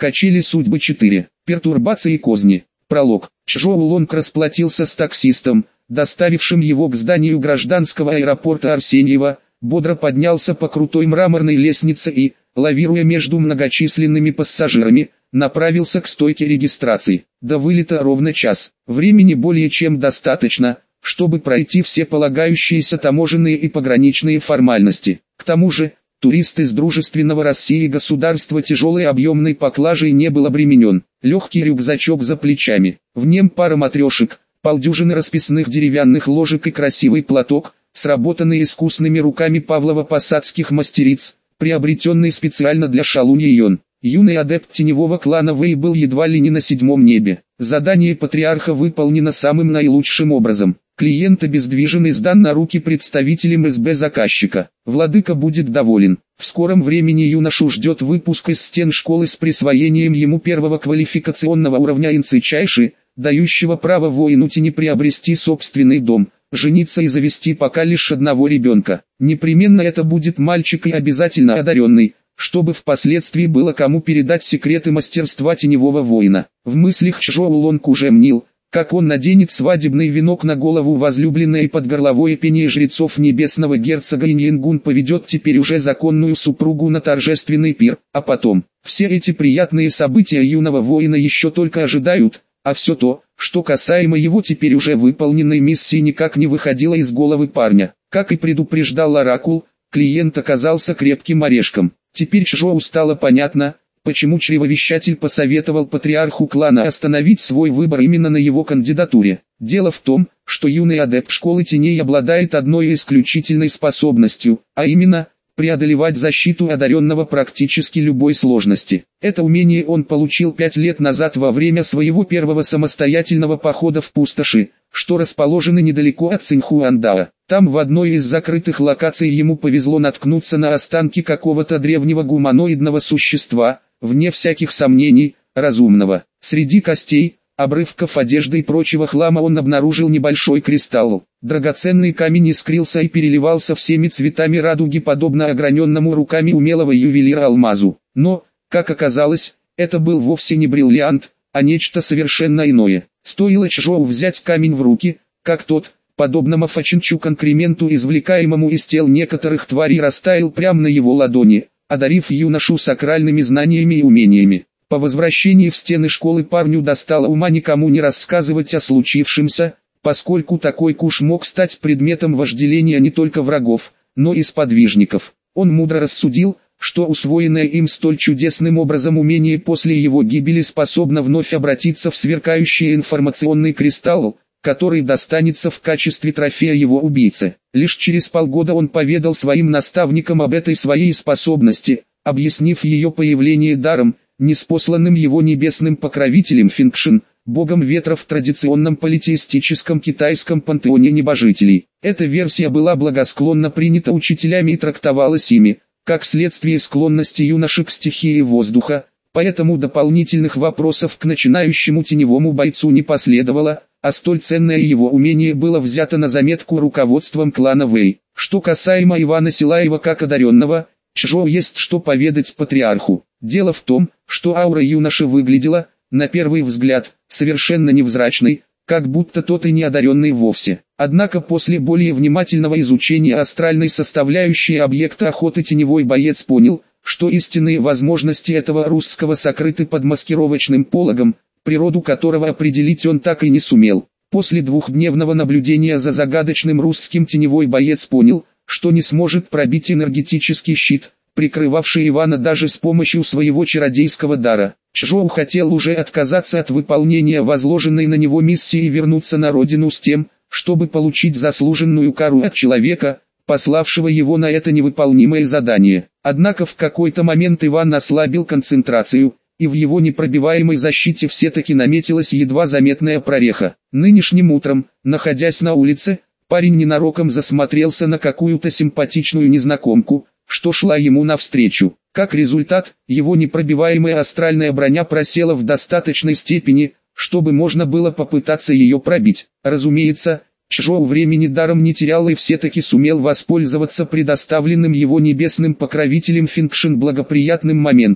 Качели судьбы 4. Пертурбации и козни. Пролог. Чжоу Лонг расплатился с таксистом, доставившим его к зданию гражданского аэропорта Арсеньева, бодро поднялся по крутой мраморной лестнице и, лавируя между многочисленными пассажирами, направился к стойке регистрации. До вылета ровно час. Времени более чем достаточно, чтобы пройти все полагающиеся таможенные и пограничные формальности. К тому же, турист из дружественного России государства тяжелой объемной поклажей не был обременен. Легкий рюкзачок за плечами, в нем пара матрешек, полдюжины расписных деревянных ложек и красивый платок, сработанный искусными руками Павлово-Посадских мастериц, приобретенный специально для Шалуньи Йон. Юный адепт теневого клана Вэй был едва ли не на 7-м небе. Задание патриарха выполнено самым наилучшим образом. Клиент обездвижен и сдан на руки представителям СБ заказчика. Владыка будет доволен. В скором времени юношу ждет выпуск из стен школы с присвоением ему первого квалификационного уровня инцичайши, дающего право воину тени приобрести собственный дом, жениться и завести пока лишь одного ребенка. Непременно это будет мальчик и обязательно одаренный, чтобы впоследствии было кому передать секреты мастерства теневого воина. В мыслях Чжоу Лонг уже мнил, как он наденет свадебный венок на голову возлюбленной и под горловое пение жрецов небесного герцога Иньянгун поведет теперь уже законную супругу на торжественный пир, а потом, все эти приятные события юного воина еще только ожидают, а все то, что касаемо его теперь уже выполненной миссии никак не выходило из головы парня. Как и предупреждал Оракул, клиент оказался крепким орешком. Теперь Чжоу стало понятно, почему чревовещатель посоветовал патриарху клана остановить свой выбор именно на его кандидатуре. Дело в том, что юный адепт школы теней обладает одной исключительной способностью, а именно, преодолевать защиту одаренного практически любой сложности. Это умение он получил 5 лет назад во время своего первого самостоятельного похода в пустоши, что расположены недалеко от Циньхуандао. Там в одной из закрытых локаций ему повезло наткнуться на останки какого-то древнего гуманоидного существа, вне всяких сомнений, разумного. Среди костей, обрывков одежды и прочего хлама он обнаружил небольшой кристалл. Драгоценный камень искрился и переливался всеми цветами радуги подобно ограненному руками умелого ювелира алмазу. Но, как оказалось, это был вовсе не бриллиант, а нечто совершенно иное. Стоило Чжоу взять камень в руки, как тот, подобно Мафачинчу конкременту, извлекаемому из тел некоторых тварей, растаял прямо на его ладони, одарив юношу сакральными знаниями и умениями. По возвращении в стены школы парню достало ума никому не рассказывать о случившемся, поскольку такой куш мог стать предметом вожделения не только врагов, но и сподвижников. Он мудро рассудил, что усвоенное им столь чудесным образом умение после его гибели способно вновь обратиться в сверкающий информационный кристалл, который достанется в качестве трофея его убийце. Лишь через полгода он поведал своим наставникам об этой своей способности, объяснив ее появление даром, ниспосланным его небесным покровителем Фингшин, богом ветра в традиционном политеистическом китайском пантеоне небожителей. Эта версия была благосклонно принята учителями и трактовалась ими, как следствие склонности юноши к стихии воздуха, поэтому дополнительных вопросов к начинающему теневому бойцу не последовало, а столь ценное его умение было взято на заметку руководством клана Вэй. Что касаемо Ивана Силаева как одаренного, Чжоу есть что поведать патриарху. Дело в том, что аура юноши выглядела, на первый взгляд, совершенно невзрачной, как будто тот и не одаренный вовсе. Однако после более внимательного изучения астральной составляющей объекта охоты теневой боец понял, что истинные возможности этого русского сокрыты под маскировочным пологом, природу которого определить он так и не сумел. После двухдневного наблюдения за загадочным русским теневой боец понял, что не сможет пробить энергетический щит, прикрывавший Ивана даже с помощью своего чародейского дара. Чжоу хотел уже отказаться от выполнения возложенной на него миссии и вернуться на родину с тем, чтобы получить заслуженную кару от человека, пославшего его на это невыполнимое задание. Однако в какой-то момент Иван ослабил концентрацию, и в его непробиваемой защите все-таки наметилась едва заметная прореха. Нынешним утром, находясь на улице, парень ненароком засмотрелся на какую-то симпатичную незнакомку, что шла ему навстречу. Как результат, его непробиваемая астральная броня просела в достаточной степени, чтобы можно было попытаться ее пробить. Разумеется, Чжоу времени даром не терял и все-таки сумел воспользоваться предоставленным его небесным покровителем Фингшин благоприятным моментом.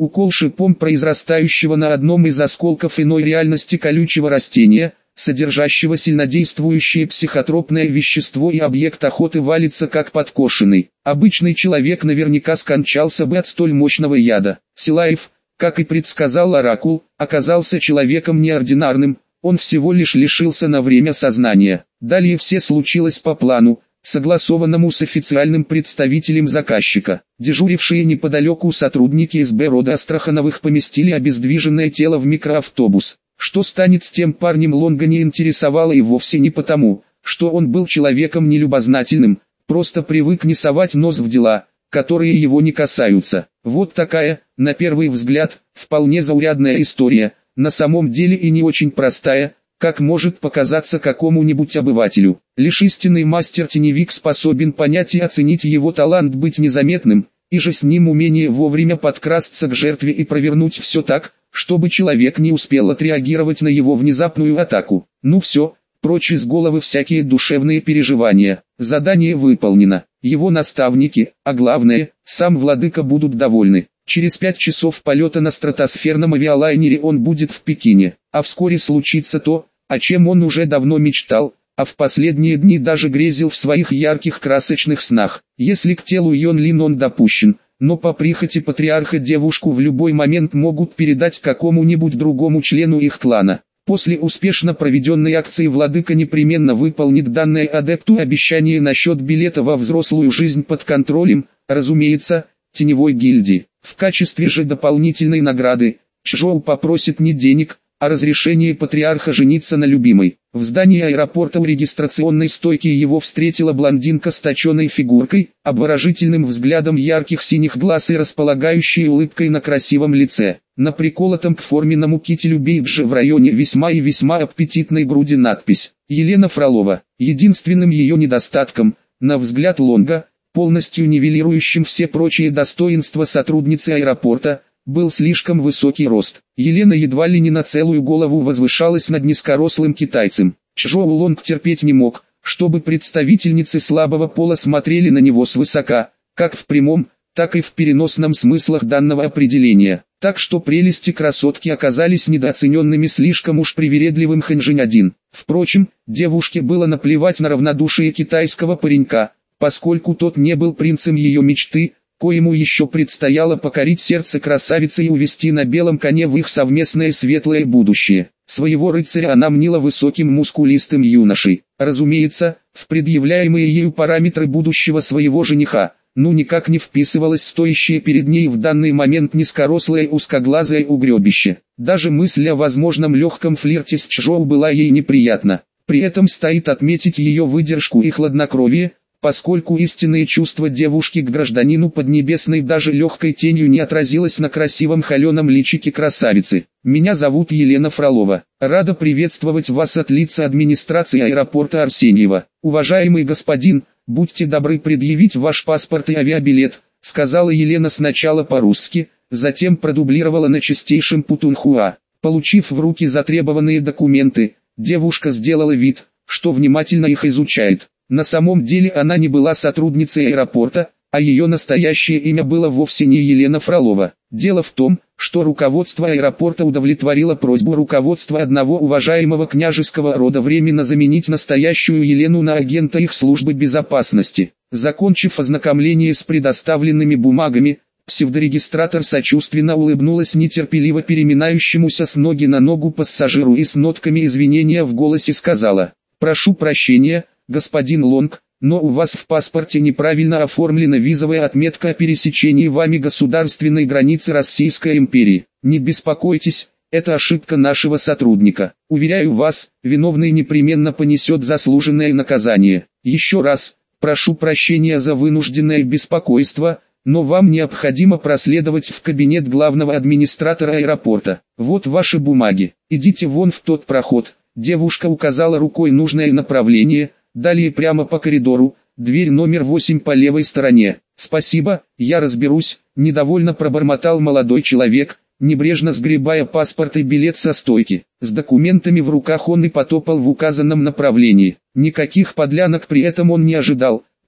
Укол шипом произрастающего на одном из осколков иной реальности колючего растения, содержащего сильнодействующее психотропное вещество, и объект охоты валится как подкошенный. Обычный человек наверняка скончался бы от столь мощного яда. Силаев, как и предсказал Оракул, оказался человеком неординарным, он всего лишь лишился на время сознания. Далее все случилось по плану, согласованному с официальным представителем заказчика. Дежурившие неподалеку сотрудники СБ рода Астрахановых поместили обездвиженное тело в микроавтобус. Что станет с тем парнем, Лонга не интересовало, и вовсе не потому, что он был человеком нелюбознательным, просто привык не совать нос в дела, которые его не касаются. Вот такая, на первый взгляд, вполне заурядная история, на самом деле и не очень простая, как может показаться какому-нибудь обывателю. Лишь истинный мастер-теневик способен понять и оценить его талант быть незаметным, и же с ним умение вовремя подкрасться к жертве и провернуть все так, чтобы человек не успел отреагировать на его внезапную атаку. Ну все, прочь из головы всякие душевные переживания. Задание выполнено. Его наставники, а главное, сам владыка будут довольны. Через 5 часов полета на стратосферном авиалайнере он будет в Пекине, а вскоре случится то, о чем он уже давно мечтал, а в последние дни даже грезил в своих ярких красочных снах. Если к телу Йон Лин он допущен, но по прихоти патриарха девушку в любой момент могут передать какому-нибудь другому члену их клана. После успешно проведенной акции владыка непременно выполнит данное адепту обещание насчет билета во взрослую жизнь под контролем, разумеется, теневой гильдии. В качестве же дополнительной награды, Чжоу попросит не денег, а разрешение патриарха жениться на любимой. В здании аэропорта у регистрационной стойки его встретила блондинка с точеной фигуркой, обворожительным взглядом ярких синих глаз и располагающей улыбкой на красивом лице. На приколотом к форменному кителю бейджа в районе весьма и весьма аппетитной груди надпись «Елена Фролова». Единственным ее недостатком, на взгляд Лонга, полностью нивелирующим все прочие достоинства сотрудницы аэропорта, был слишком высокий рост. Елена едва ли не на целую голову возвышалась над низкорослым китайцем. Чжоу Лонг терпеть не мог, чтобы представительницы слабого пола смотрели на него свысока, как в прямом, так и в переносном смыслах данного определения. Так что прелести красотки оказались недооцененными слишком уж привередливым Хэнжинь-1. Впрочем, девушке было наплевать на равнодушие китайского паренька, поскольку тот не был принцем ее мечты, коему еще предстояло покорить сердце красавицы и увести на белом коне в их совместное светлое будущее. Своего рыцаря она мнила высоким мускулистым юношей. Разумеется, в предъявляемые ею параметры будущего своего жениха, никак не вписывалось стоящее перед ней в данный момент низкорослое узкоглазое угребище. Даже мысль о возможном легком флирте с Чжоу была ей неприятна. При этом стоит отметить ее выдержку и хладнокровие, поскольку истинные чувства девушки к гражданину Поднебесной даже легкой тенью не отразилось на красивом холеном личике красавицы. «Меня зовут Елена Фролова. Рада приветствовать вас от лица администрации аэропорта Арсеньева. Уважаемый господин, будьте добры предъявить ваш паспорт и авиабилет», сказала Елена сначала по-русски, затем продублировала на чистейшем путунхуа. Получив в руки затребованные документы, девушка сделала вид, что внимательно их изучает. На самом деле она не была сотрудницей аэропорта, а ее настоящее имя было вовсе не Елена Фролова. Дело в том, что руководство аэропорта удовлетворило просьбу руководства одного уважаемого княжеского рода временно заменить настоящую Елену на агента их службы безопасности. Закончив ознакомление с предоставленными бумагами, псевдорегистратор сочувственно улыбнулась нетерпеливо переминающемуся с ноги на ногу пассажиру и с нотками извинения в голосе сказала: «Прошу прощения, господин Лонг, но у вас в паспорте неправильно оформлена визовая отметка о пересечении вами государственной границы Российской империи. Не беспокойтесь, это ошибка нашего сотрудника. Уверяю вас, виновный непременно понесет заслуженное наказание. Еще раз, прошу прощения за вынужденное беспокойство, но вам необходимо проследовать в кабинет главного администратора аэропорта. Вот ваши бумаги. Идите вон в тот проход». Девушка указала рукой нужное направление. Далее прямо по коридору, дверь номер 8 по левой стороне. «Спасибо, я разберусь», – недовольно пробормотал молодой человек, небрежно сгребая паспорт и билет со стойки. С документами в руках он и потопал в указанном направлении. Никаких подлянок при этом он не ожидал,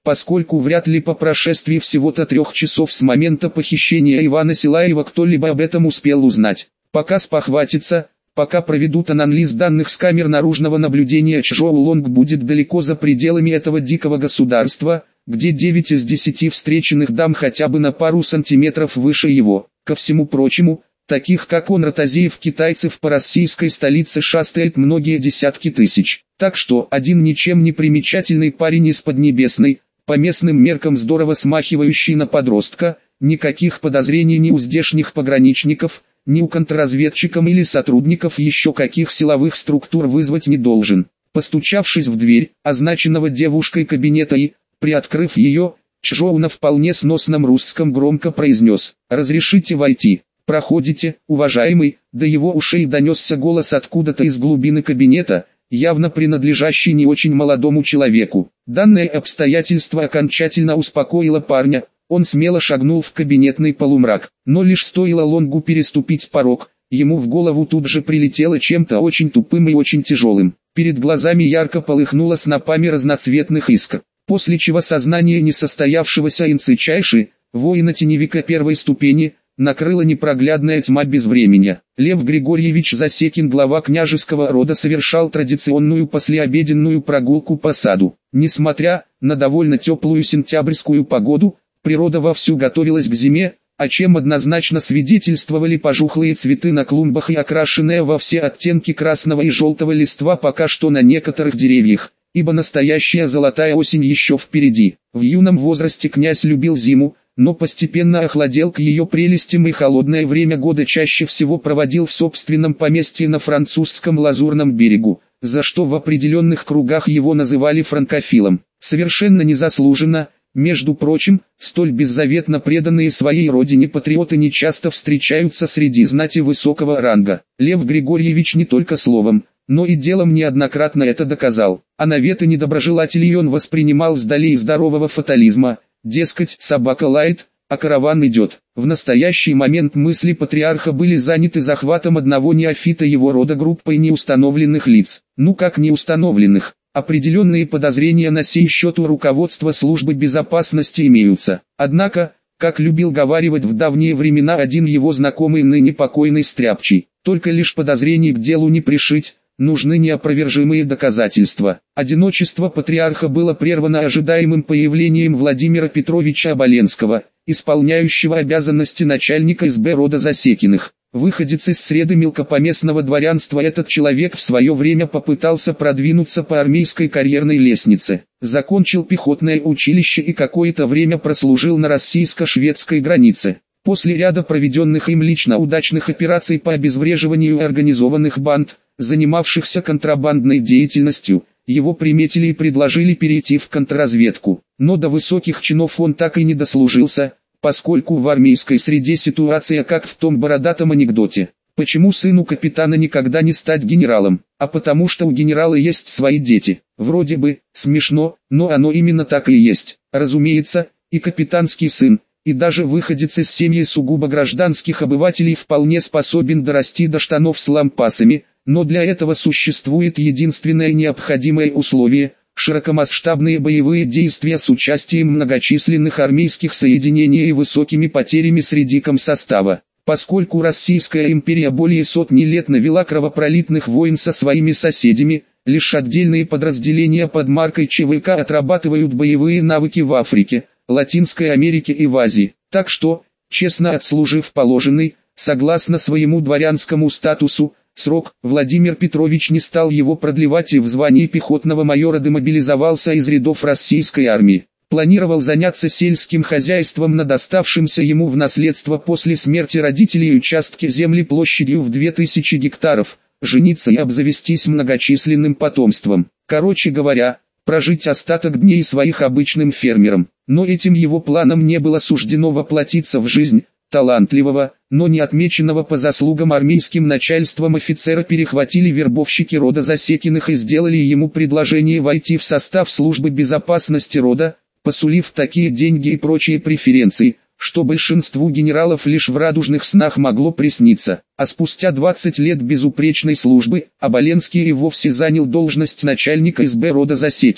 поскольку вряд ли по прошествии всего-то 3 часов с момента похищения Ивана Силаева кто-либо об этом успел узнать. Пока спохватится, пока проведут анализ данных с камер наружного наблюдения, Чжоу-Лонг будет далеко за пределами этого дикого государства, где 9 из 10 встреченных дам хотя бы на пару сантиметров выше его. Ко всему прочему, таких как он ротозеев китайцев по российской столице шастает многие десятки тысяч. Так что один ничем не примечательный парень из Поднебесной, по местным меркам здорово смахивающий на подростка, никаких подозрений ни у здешних пограничников, ни у контрразведчиков или сотрудников еще каких силовых структур вызвать не должен. Постучавшись в дверь, означенного девушкой кабинета и, приоткрыв ее, Чжоу на вполне сносном русском громко произнес: «Разрешите войти?» «Проходите, уважаемый», до его ушей донесся голос откуда-то из глубины кабинета, явно принадлежащий не очень молодому человеку. Данное обстоятельство окончательно успокоило парня, он смело шагнул в кабинетный полумрак, но лишь стоило Лонгу переступить порог, ему в голову тут же прилетело чем-то очень тупым и очень тяжелым. Перед глазами ярко полыхнуло снопами разноцветных искр, после чего сознание несостоявшегося инцичайши, воина-теневика первой ступени, накрыла непроглядная тьма безвременья. Лев Григорьевич Засекин, глава княжеского рода, совершал традиционную послеобеденную прогулку по саду. Несмотря на довольно теплую сентябрьскую погоду, природа вовсю готовилась к зиме, о чем однозначно свидетельствовали пожухлые цветы на клумбах и окрашенная во все оттенки красного и желтого листва пока что на некоторых деревьях, ибо настоящая золотая осень еще впереди. В юном возрасте князь любил зиму, но постепенно охладел к ее прелестям и холодное время года чаще всего проводил в собственном поместье на французском Лазурном берегу, за что в определенных кругах его называли франкофилом. Совершенно незаслуженно, между прочим, столь беззаветно преданные своей родине патриоты нечасто встречаются среди знати высокого ранга. Лев Григорьевич не только словом, но и делом неоднократно это доказал, а наветы недоброжелателей он воспринимал вдали из здорового фатализма. Дескать, собака лает, а караван идет. В настоящий момент мысли патриарха были заняты захватом одного неофита его рода группой неустановленных лиц. Ну как неустановленных? Определенные подозрения на сей счет у руководства службы безопасности имеются. Однако, как любил говаривать в давние времена один его знакомый ныне покойный Стряпчий, только лишь подозрений к делу не пришить, нужны неопровержимые доказательства. Одиночество патриарха было прервано ожидаемым появлением Владимира Петровича Оболенского, исполняющего обязанности начальника СБ рода Засекиных. Выходец из среды мелкопоместного дворянства, этот человек в свое время попытался продвинуться по армейской карьерной лестнице. Закончил пехотное училище и какое-то время прослужил на российско-шведской границе. После ряда проведенных им лично удачных операций по обезвреживанию организованных банд, занимавшихся контрабандной деятельностью, его приметили и предложили перейти в контрразведку. Но до высоких чинов он так и не дослужился, поскольку в армейской среде ситуация как в том бородатом анекдоте. Почему сыну капитана никогда не стать генералом? А потому что у генерала есть свои дети. Вроде бы смешно, но оно именно так и есть. Разумеется, и капитанский сын, и даже выходец из семьи сугубо гражданских обывателей вполне способен дорасти до штанов с лампасами, но для этого существует единственное необходимое условие – широкомасштабные боевые действия с участием многочисленных армейских соединений и высокими потерями среди комсостава. Поскольку Российская империя более сотни лет навела кровопролитных войн со своими соседями, лишь отдельные подразделения под маркой ЧВК отрабатывают боевые навыки в Африке, Латинской Америке и в Азии. Так что, честно отслужив положенный, согласно своему дворянскому статусу, срок, Владимир Петрович не стал его продлевать и в звании пехотного майора демобилизовался из рядов российской армии. Планировал заняться сельским хозяйством на доставшемся ему в наследство после смерти родителей участке земли площадью в 2000 гектаров, жениться и обзавестись многочисленным потомством. Короче говоря, прожить остаток дней своих обычным фермером. Но этим его планам не было суждено воплотиться в жизнь. Талантливого, но не отмеченного по заслугам армейским начальством офицера перехватили вербовщики рода Засекиных и сделали ему предложение войти в состав службы безопасности рода, посулив такие деньги и прочие преференции, что большинству генералов лишь в радужных снах могло присниться. А спустя 20 лет безупречной службы, Оболенский и вовсе занял должность начальника СБ рода Засекиных.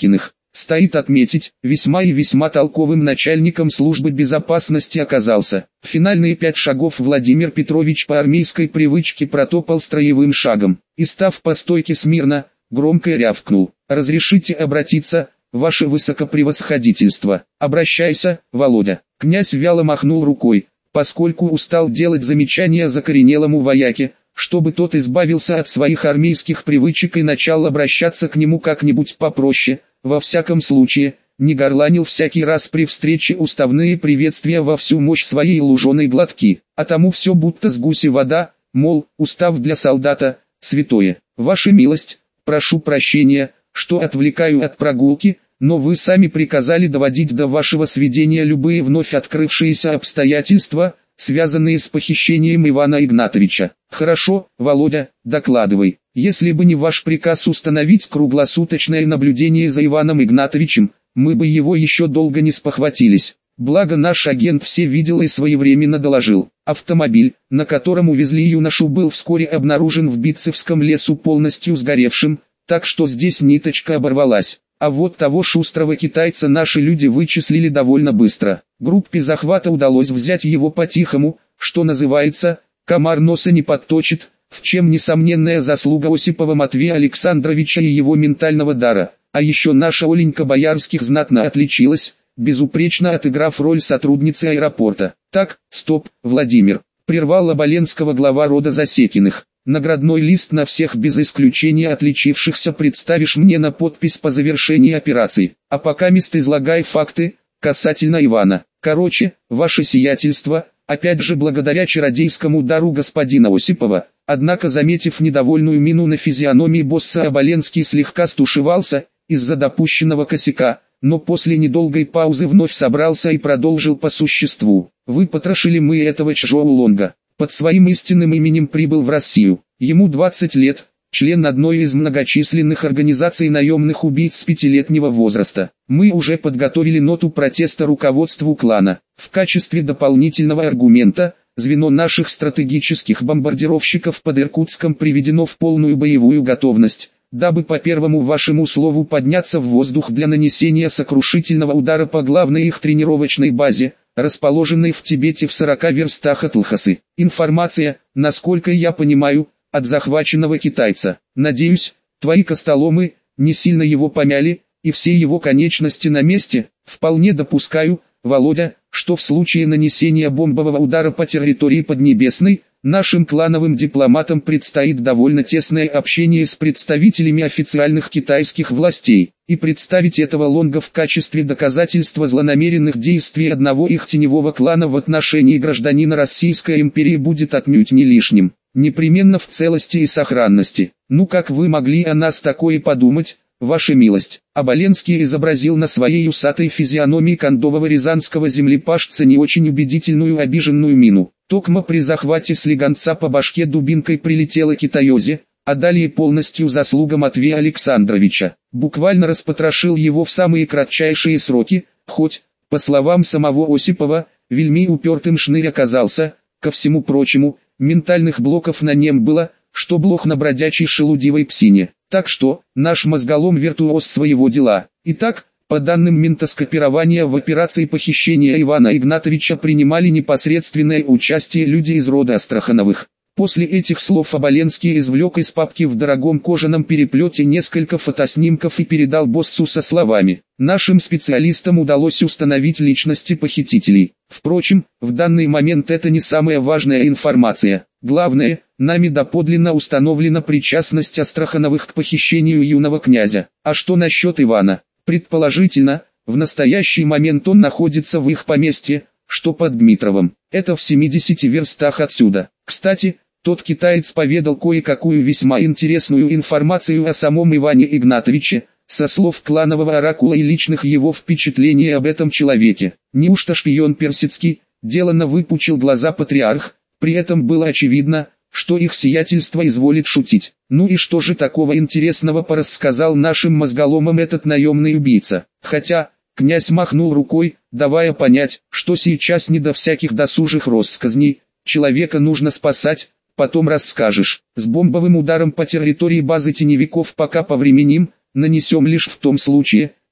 Стоит отметить, весьма и весьма толковым начальником службы безопасности оказался. Финальные 5 шагов Владимир Петрович по армейской привычке протопал строевым шагом, и став по стойке смирно, громко рявкнул: «Разрешите обратиться, ваше высокопревосходительство?» «Обращайся, Володя». Князь вяло махнул рукой, поскольку устал делать замечания закоренелому вояке, чтобы тот избавился от своих армейских привычек и начал обращаться к нему как-нибудь попроще. Во всяком случае, не горланил всякий раз при встрече уставные приветствия во всю мощь своей луженой глотки, а тому все будто с гуси вода, мол, устав для солдата – святое. «Ваша милость, прошу прощения, что отвлекаю от прогулки, но вы сами приказали доводить до вашего сведения любые вновь открывшиеся обстоятельства, связанные с похищением Ивана Игнатовича». «Хорошо, Володя, докладывай. Если бы не ваш приказ установить круглосуточное наблюдение за Иваном Игнатовичем, мы бы его еще долго не спохватились. Благо наш агент все видел и своевременно доложил. Автомобиль, на котором увезли юношу, был вскоре обнаружен в Битцевском лесу полностью сгоревшим, так что здесь ниточка оборвалась. А вот того шустрого китайца наши люди вычислили довольно быстро. Группе захвата удалось взять его по-тихому, что называется, комар носа не подточит, в чем несомненная заслуга Осипова Матвея Александровича и его ментального дара. А еще наша Оленька Боярских знатно отличилась, безупречно отыграв роль сотрудницы аэропорта. «Так, стоп, Владимир», — прервал Оболенского глава рода Засекиных. «Наградной лист на всех без исключения отличившихся представишь мне на подпись по завершении операции. А покамест излагай факты касательно Ивана. Короче, ваше сиятельство, опять же благодаря чародейскому дару господина Осипова». Однако, заметив недовольную мину на физиономии босса, Оболенский слегка стушевался из-за допущенного косяка, но после недолгой паузы вновь собрался и продолжил по существу. «Выпотрошили мы этого Чжоу Лонга. Под своим истинным именем прибыл в Россию. Ему 20 лет, член одной из многочисленных организаций наемных убийц с 5-летнего возраста. Мы уже подготовили ноту протеста руководству клана. В качестве дополнительного аргумента, звено наших стратегических бомбардировщиков под Иркутском приведено в полную боевую готовность, дабы по первому вашему слову подняться в воздух для нанесения сокрушительного удара по главной их тренировочной базе, расположенной в Тибете в 40 верстах от Лхасы. Информация, насколько я понимаю, от захваченного китайца. Надеюсь, твои костоломы не сильно его помяли, и все его конечности на месте. Вполне допускаю, Володя, что в случае нанесения бомбового удара по территории Поднебесной, нашим клановым дипломатам предстоит довольно тесное общение с представителями официальных китайских властей, и представить этого Лонга в качестве доказательства злонамеренных действий одного их теневого клана в отношении гражданина Российской империи будет отнюдь не лишним, непременно в целости и сохранности. Ну как вы могли о нас такое подумать, ваша милость? Оболенский изобразил на своей усатой физиономии кондового рязанского землепашца не очень убедительную обиженную мину. Токма при захвате слегонца по башке дубинкой прилетела китаёзе, а далее полностью заслуга Матвея Александровича. Буквально распотрошил его в самые кратчайшие сроки, хоть, по словам самого Осипова, вельми упертым шнырь оказался. Ко всему прочему, ментальных блоков на нем было, что блох на бродячей шелудивой псине. Так что, наш мозголом виртуоз своего дела. Итак, по данным ментоскопирования, в операции похищения Ивана Игнатовича принимали непосредственное участие люди из рода Астрахановых. После этих слов Оболенский извлек из папки в дорогом кожаном переплете несколько фотоснимков и передал боссу со словами: «Нашим специалистам удалось установить личности похитителей. Впрочем, в данный момент это не самая важная информация. Главное, нами доподлинно установлена причастность Астрахановых к похищению юного князя. А что насчет Ивана? Предположительно, в настоящий момент он находится в их поместье, что под Дмитровым. Это в 70 верстах отсюда. Кстати, тот китаец поведал кое-какую весьма интересную информацию о самом Иване Игнатовиче, со слов кланового оракула и личных его впечатлений об этом человеке. Неужто шпион персидский? Деланно выпучил глаза патриарх, при этом было очевидно, что их сиятельство изволит шутить. Ну и что же такого интересного порассказал нашим мозголомам этот наемный убийца? Хотя, князь махнул рукой, давая понять, что сейчас не до всяких досужих россказней, человека нужно спасать, потом расскажешь. С бомбовым ударом по территории базы теневиков пока повременим, нанесем лишь в том случае,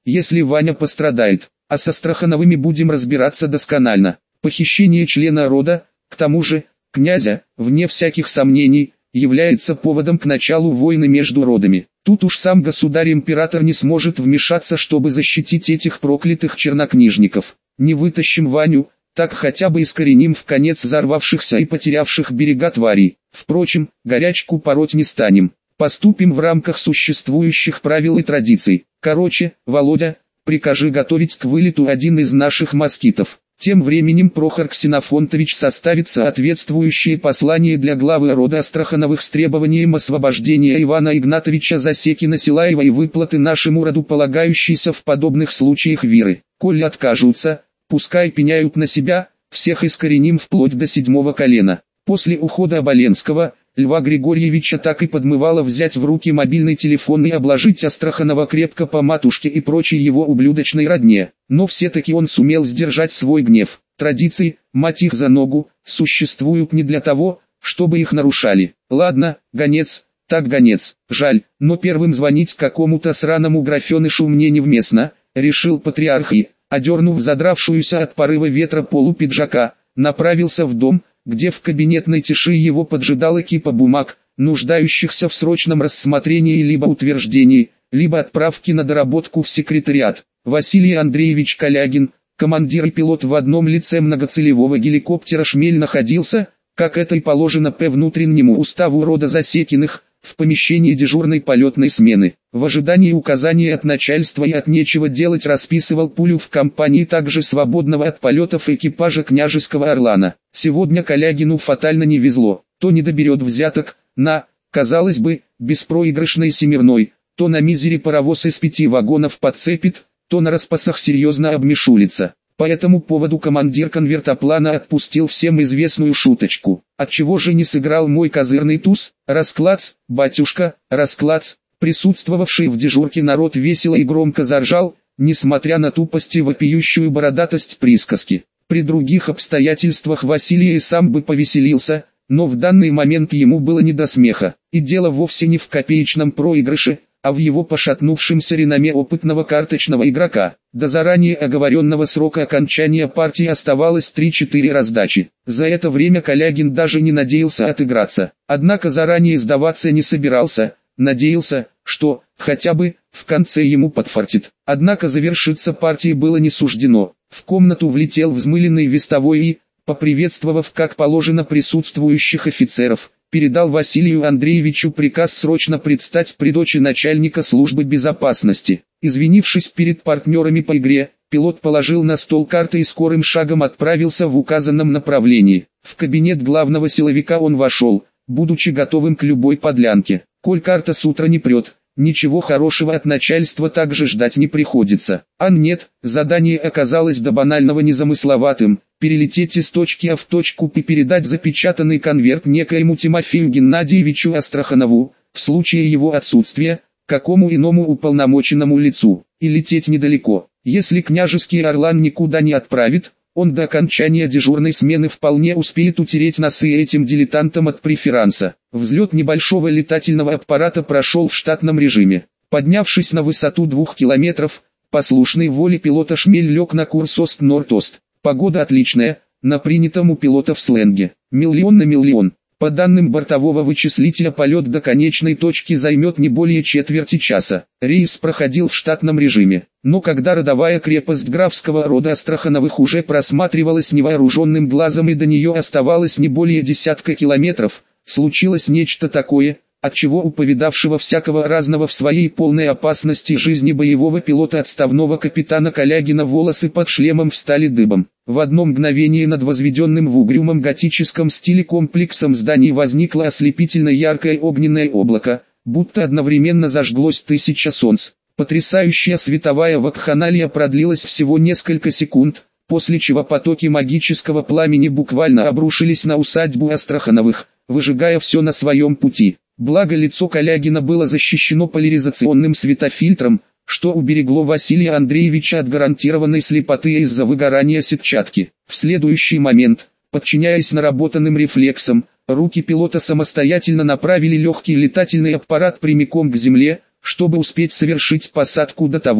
если Ваня пострадает. А с Астрахановыми будем разбираться досконально. Похищение члена рода, к тому же, князя, вне всяких сомнений, является поводом к началу войны между родами. Тут уж сам государь-император не сможет вмешаться, чтобы защитить этих проклятых чернокнижников. Не вытащим Ваню, так хотя бы искореним вконец взорвавшихся и потерявших берега тварей. Впрочем, горячку пороть не станем. Поступим в рамках существующих правил и традиций. Короче, Володя, прикажи готовить к вылету один из наших москитов. Тем временем Прохор Ксенофонтович составит соответствующее послание для главы рода Астрахановых с требованием освобождения Ивана Игнатовича Засекина-Силаева и выплаты нашему роду полагающейся в подобных случаях виры. Коли откажутся, пускай пеняют на себя, всех искореним вплоть до 7-го колена. После ухода Оболенского, Льва Григорьевича так и подмывало взять в руки мобильный телефон и обложить Астраханова крепко по матушке и прочей его ублюдочной родне. Но все-таки он сумел сдержать свой гнев. Традиции, мать их за ногу, существуют не для того, чтобы их нарушали. Ладно, гонец, так гонец. Жаль, но первым звонить какому-то сраному графенышу мне невместно, решил патриарх и, одернув задравшуюся от порыва ветра полу пиджака, направился в дом, где в кабинетной тиши его поджидала кипа бумаг, нуждающихся в срочном рассмотрении либо утверждении, либо отправке на доработку в секретариат. Василий Андреевич Калягин, командир и пилот в одном лице многоцелевого геликоптера «Шмель» находился, как это и положено по внутреннему уставу рода Засекиных, в помещении дежурной полетной смены. В ожидании указаний от начальства и от нечего делать расписывал пулю в компании также свободного от полетов экипажа княжеского «Орлана». Сегодня Калягину фатально не везло, то не доберет взяток, на, казалось бы, беспроигрышной Семерной, то на мизере паровоз из 5 вагонов подцепит, то на распасах серьезно обмешулится. По этому поводу командир конвертоплана отпустил всем известную шуточку. Отчего же не сыграл мой козырный туз? Расклац, батюшка, расклац. Присутствовавший в дежурке народ весело и громко заржал, несмотря на тупость и вопиющую бородатость присказки. При других обстоятельствах Василий и сам бы повеселился, но в данный момент ему было не до смеха. И дело вовсе не в копеечном проигрыше, а в его пошатнувшемся реноме опытного карточного игрока. До заранее оговоренного срока окончания партии оставалось 3-4 раздачи. За это время Калягин даже не надеялся отыграться. Однако заранее сдаваться не собирался, надеялся, что, хотя бы, в конце ему подфартит. Однако завершиться партии было не суждено. В комнату влетел взмыленный вестовой и, поприветствовав как положено присутствующих офицеров, передал Василию Андреевичу приказ срочно предстать при дочи начальника службы безопасности. Извинившись перед партнерами по игре, пилот положил на стол карты и скорым шагом отправился в указанном направлении. В кабинет главного силовика он вошел, будучи готовым к любой подлянке. Коль карта с утра не прет, ничего хорошего от начальства также ждать не приходится. А нет, задание оказалось до банального незамысловатым. Перелететь из точки А в точку П и передать запечатанный конверт некоему Тимофею Геннадьевичу Астраханову, в случае его отсутствия, какому иному уполномоченному лицу, и лететь недалеко. Если княжеский Орлан никуда не отправит, он до окончания дежурной смены вполне успеет утереть носы этим дилетантам от преферанса. Взлет небольшого летательного аппарата прошел в штатном режиме. Поднявшись на высоту 2 километров, послушный воле пилота «Шмель» лег на курс Ост-Норд-Ост. Погода отличная, на принятом у пилотов сленге. Миллион на миллион. По данным бортового вычислителя, полет до конечной точки займет не более четверти часа. Рейс проходил в штатном режиме. Но когда родовая крепость графского рода Астрахановых уже просматривалась невооруженным глазом и до нее оставалось не более десятка километров, случилось нечто такое, отчего у повидавшего всякого разного в своей полной опасности жизни боевого пилота отставного капитана Калягина волосы под шлемом встали дыбом. В одно мгновение над возведенным в угрюмом готическом стиле комплексом зданий возникло ослепительно яркое огненное облако, будто одновременно зажглось 1000 солнц. Потрясающая световая вакханалия продлилась всего несколько секунд, после чего потоки магического пламени буквально обрушились на усадьбу Астрахановых, выжигая все на своем пути. Благо лицо Калягина было защищено поляризационным светофильтром, что уберегло Василия Андреевича от гарантированной слепоты из-за выгорания сетчатки. В следующий момент, подчиняясь наработанным рефлексам, руки пилота самостоятельно направили легкий летательный аппарат прямиком к земле, чтобы успеть совершить посадку до того,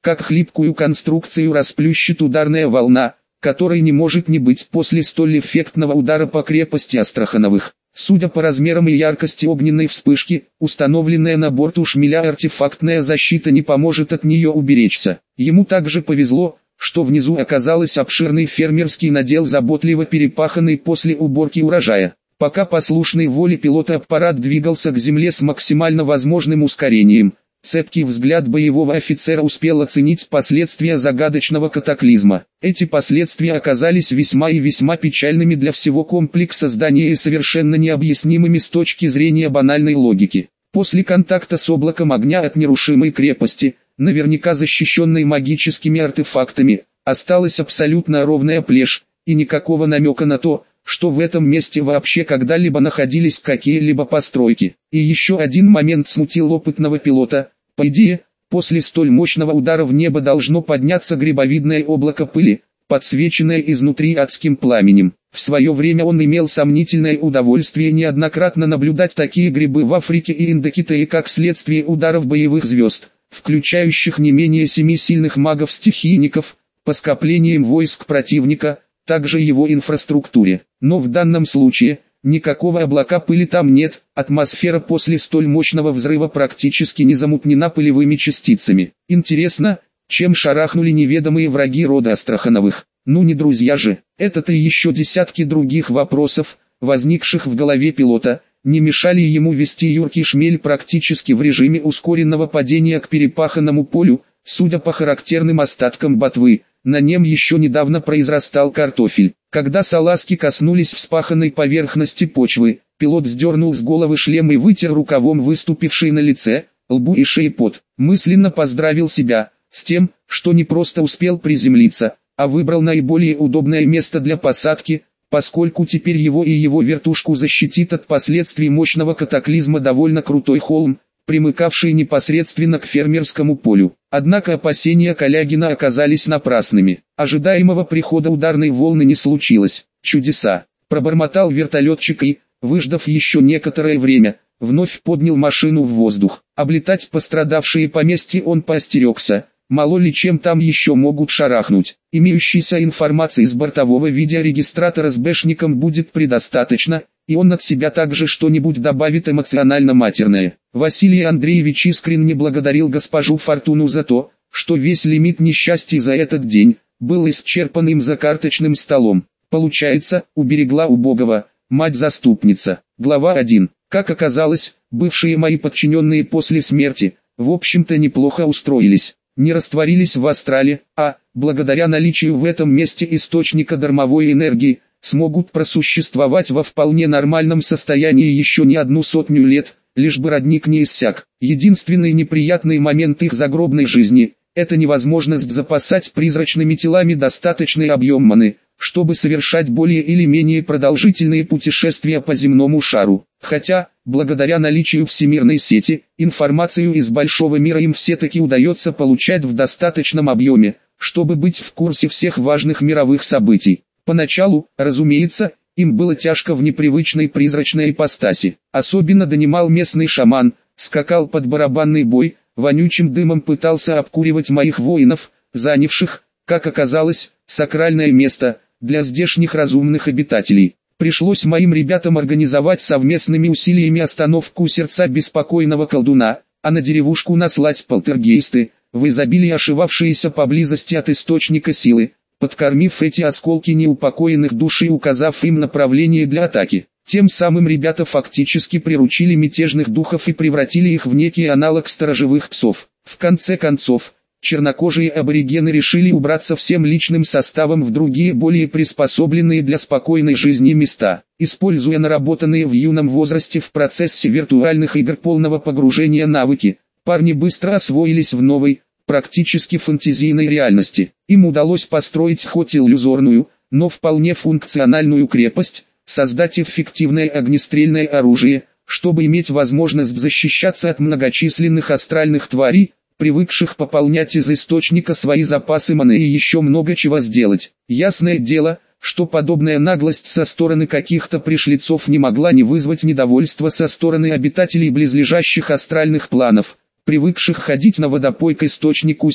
как хлипкую конструкцию расплющит ударная волна, которой не может не быть после столь эффектного удара по крепости Астрахановых. Судя по размерам и яркости огненной вспышки, установленная на борту шмеля артефактная защита не поможет от нее уберечься. Ему также повезло, что внизу оказался обширный фермерский надел, заботливо перепаханный после уборки урожая. Пока послушной воле пилота аппарат двигался к земле с максимально возможным ускорением, цепкий взгляд боевого офицера успел оценить последствия загадочного катаклизма. Эти последствия оказались весьма и весьма печальными для всего комплекса здания и совершенно необъяснимыми с точки зрения банальной логики. После контакта с облаком огня от нерушимой крепости, наверняка защищенной магическими артефактами, осталась абсолютно ровная плешь, и никакого намека на то, что в этом месте вообще когда-либо находились какие-либо постройки. И еще один момент смутил опытного пилота. По идее, после столь мощного удара в небо должно подняться грибовидное облако пыли, подсвеченное изнутри адским пламенем. В свое время он имел сомнительное удовольствие неоднократно наблюдать такие грибы в Африке и Индокитае как следствие ударов боевых звезд, включающих не менее 7 сильных магов-стихийников, по скоплениям войск противника, также его инфраструктуре. Но в данном случае, никакого облака пыли там нет, атмосфера после столь мощного взрыва практически не замутнена пылевыми частицами. Интересно, чем шарахнули неведомые враги рода Астрахановых? Ну не друзья же. Это-то и еще десятки других вопросов, возникших в голове пилота, не мешали ему вести юркий шмель практически в режиме ускоренного падения к перепаханному полю. Судя по характерным остаткам ботвы, на нем еще недавно произрастал картофель. Когда салазки коснулись вспаханной поверхности почвы, пилот сдернул с головы шлем и вытер рукавом выступивший на лице, лбу и шее пот. Мысленно поздравил себя с тем, что не просто успел приземлиться, а выбрал наиболее удобное место для посадки, поскольку теперь его и его вертушку защитит от последствий мощного катаклизма довольно крутой холм, примыкавший непосредственно к фермерскому полю. Однако опасения Калягина оказались напрасными. Ожидаемого прихода ударной волны не случилось. Чудеса. Пробормотал вертолетчик и, выждав еще некоторое время, вновь поднял машину в воздух. Облетать пострадавшие поместья он поостерегся. Мало ли чем там еще могут шарахнуть. Имеющейся информации с бортового видеорегистратора с бэшником будет предостаточно, и он от себя также что-нибудь добавит эмоционально матерное. Василий Андреевич искренне благодарил госпожу Фортуну за то, что весь лимит несчастий за этот день был исчерпан им за карточным столом. Получается, уберегла убогого, мать-заступница. Глава 1. Как оказалось, бывшие мои подчиненные после смерти, в общем-то неплохо устроились. Не растворились в астрале, а, благодаря наличию в этом месте источника дармовой энергии, смогут просуществовать во вполне нормальном состоянии еще не 100 лет, лишь бы родник не иссяк. Единственный неприятный момент их загробной жизни – это невозможность запасать призрачными телами достаточный объем маны, чтобы совершать более или менее продолжительные путешествия по земному шару. Хотя, благодаря наличию всемирной сети, информацию из большого мира им все-таки удается получать в достаточном объеме, чтобы быть в курсе всех важных мировых событий. Поначалу, разумеется, им было тяжко в непривычной призрачной ипостаси. Особенно донимал местный шаман, скакал под барабанный бой, вонючим дымом пытался обкуривать моих воинов, занявших, как оказалось, сакральное место для здешних разумных обитателей. Пришлось моим ребятам организовать совместными усилиями остановку сердца беспокойного колдуна, а на деревушку наслать полтергейсты, в изобилии ошивавшиеся поблизости от источника силы, подкормив эти осколки неупокоенных душ и указав им направление для атаки. Тем самым ребята фактически приручили мятежных духов и превратили их в некий аналог сторожевых псов. В конце концов, чернокожие аборигены решили убраться всем личным составом в другие более приспособленные для спокойной жизни места. Используя наработанные в юном возрасте в процессе виртуальных игр полного погружения навыки, парни быстро освоились в новой, практически фэнтезийной реальности. Им удалось построить хоть иллюзорную, но вполне функциональную крепость, создать эффективное огнестрельное оружие, чтобы иметь возможность защищаться от многочисленных астральных тварей, привыкших пополнять из источника свои запасы маны и еще много чего сделать. Ясное дело, что подобная наглость со стороны каких-то пришлецов не могла не вызвать недовольства со стороны обитателей близлежащих астральных планов, привыкших ходить на водопой к источнику силы.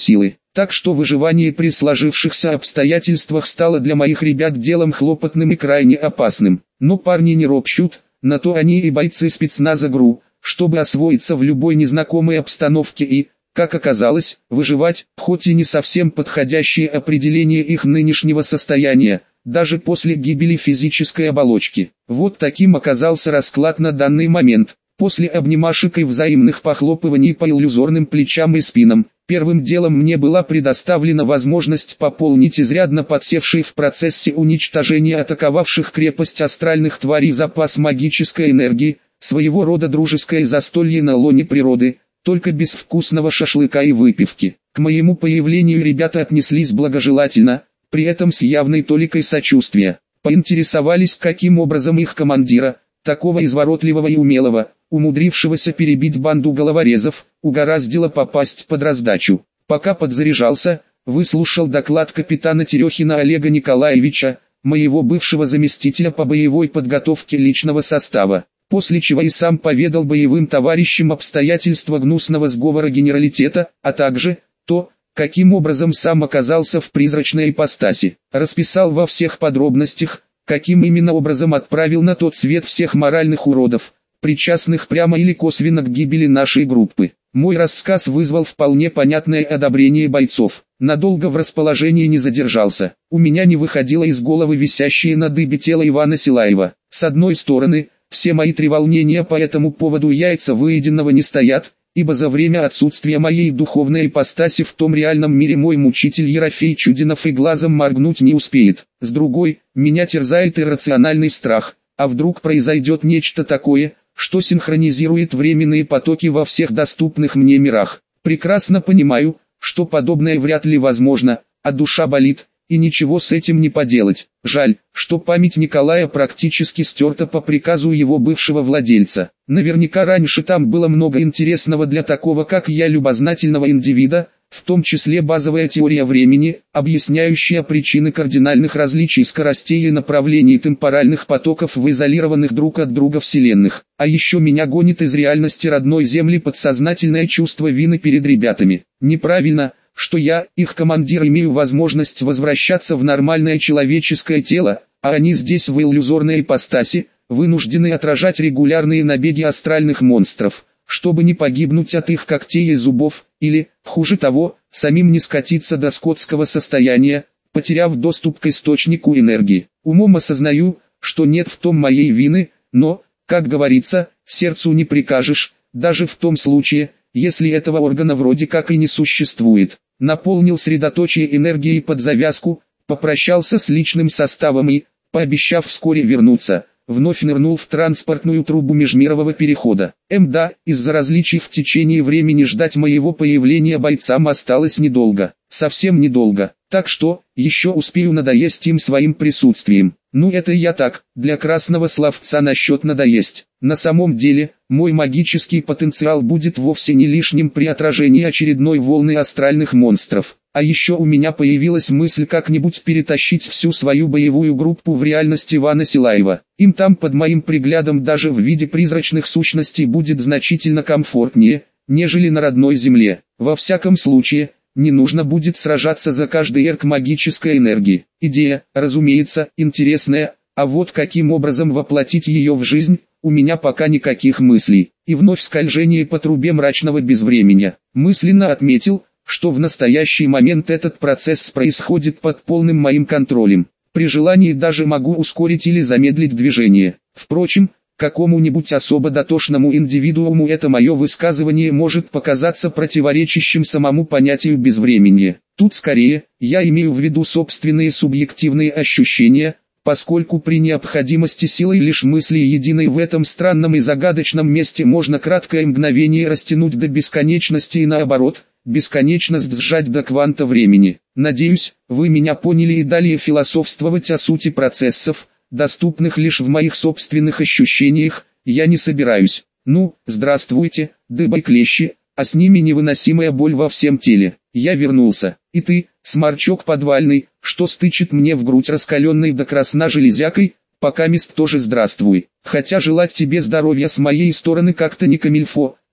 Так что выживание при сложившихся обстоятельствах стало для моих ребят делом хлопотным и крайне опасным. Но парни не ропщут, на то они и бойцы спецназа ГРУ, чтобы освоиться в любой незнакомой обстановке и, как оказалось, выживать, хоть и не совсем подходящее определение их нынешнего состояния, даже после гибели физической оболочки. Вот таким оказался расклад на данный момент. После обнимашек и взаимных похлопываний по иллюзорным плечам и спинам, первым делом мне была предоставлена возможность пополнить изрядно подсевший в процессе уничтожения атаковавших крепость астральных тварей запас магической энергии, своего рода дружеское застолье на лоне природы, только без вкусного шашлыка и выпивки. К моему появлению ребята отнеслись благожелательно, при этом с явной толикой сочувствия. Поинтересовались, каким образом их командира, такого изворотливого и умелого, умудрившегося перебить банду головорезов, угораздило попасть под раздачу. Пока подзаряжался, выслушал доклад капитана Терехина Олега Николаевича, моего бывшего заместителя по боевой подготовке личного состава, после чего и сам поведал боевым товарищам обстоятельства гнусного сговора генералитета, а также то, каким образом сам оказался в призрачной ипостаси. Расписал во всех подробностях, каким именно образом отправил на тот свет всех моральных уродов, причастных прямо или косвенно к гибели нашей группы. Мой рассказ вызвал вполне понятное одобрение бойцов. Надолго в расположении не задержался. У меня не выходило из головы висящее на дыбе тело Ивана Силаева. С одной стороны, все мои треволнения по этому поводу яйца выеденного не стоят, ибо за время отсутствия моей духовной ипостаси в том реальном мире мой мучитель Ерофей Чудинов и глазом моргнуть не успеет. С другой, меня терзает иррациональный страх, а вдруг произойдет нечто такое, что синхронизирует временные потоки во всех доступных мне мирах. Прекрасно понимаю, что подобное вряд ли возможно, а душа болит, и ничего с этим не поделать. Жаль, что память Николая практически стерта по приказу его бывшего владельца. Наверняка раньше там было много интересного для такого как я любознательного индивида, в том числе базовая теория времени, объясняющая причины кардинальных различий скоростей и направлений темпоральных потоков в изолированных друг от друга вселенных. А еще меня гонит из реальности родной Земли подсознательное чувство вины перед ребятами. Неправильно, что я, их командир, имею возможность возвращаться в нормальное человеческое тело, а они здесь в иллюзорной ипостаси, вынуждены отражать регулярные набеги астральных монстров, чтобы не погибнуть от их когтей и зубов, или, хуже того, самим не скатиться до скотского состояния, потеряв доступ к источнику энергии. Умом осознаю, что нет в том моей вины, но, как говорится, сердцу не прикажешь, даже в том случае, если этого органа вроде как и не существует. Наполнил средоточие энергии под завязку, попрощался с личным составом и, пообещав вскоре вернуться, вновь нырнул в транспортную трубу межмирового перехода. Да, из-за различий в течение времени ждать моего появления бойцам осталось недолго, совсем недолго, так что, еще успею надоесть им своим присутствием. Ну это я так, для красного словца насчет надоесть. На самом деле, мой магический потенциал будет вовсе не лишним при отражении очередной волны астральных монстров. А еще у меня появилась мысль как-нибудь перетащить всю свою боевую группу в реальность Ивана Силаева. Им там под моим приглядом даже в виде призрачных сущностей будет значительно комфортнее, нежели на родной земле. Во всяком случае, не нужно будет сражаться за каждый эрк магической энергии. Идея, разумеется, интересная, а вот каким образом воплотить ее в жизнь, у меня пока никаких мыслей. И вновь скольжение по трубе мрачного безвременья. Мысленно отметил, что в настоящий момент этот процесс происходит под полным моим контролем. При желании даже могу ускорить или замедлить движение. Впрочем, какому-нибудь особо дотошному индивидууму это мое высказывание может показаться противоречащим самому понятию безвременья. Тут скорее, я имею в виду собственные субъективные ощущения, поскольку при необходимости силой лишь мысли единой в этом странном и загадочном месте можно краткое мгновение растянуть до бесконечности и наоборот, бесконечность сжать до кванта времени. Надеюсь, вы меня поняли и далее философствовать о сути процессов, доступных лишь в моих собственных ощущениях, я не собираюсь. Ну, здравствуйте, дыбы клещи, а с ними невыносимая боль во всем теле. Я вернулся, и ты, сморчок подвальный, что стычет мне в грудь раскаленной до красна железякой, покамест тоже здравствуй. Хотя желать тебе здоровья с моей стороны как-то не камильфо,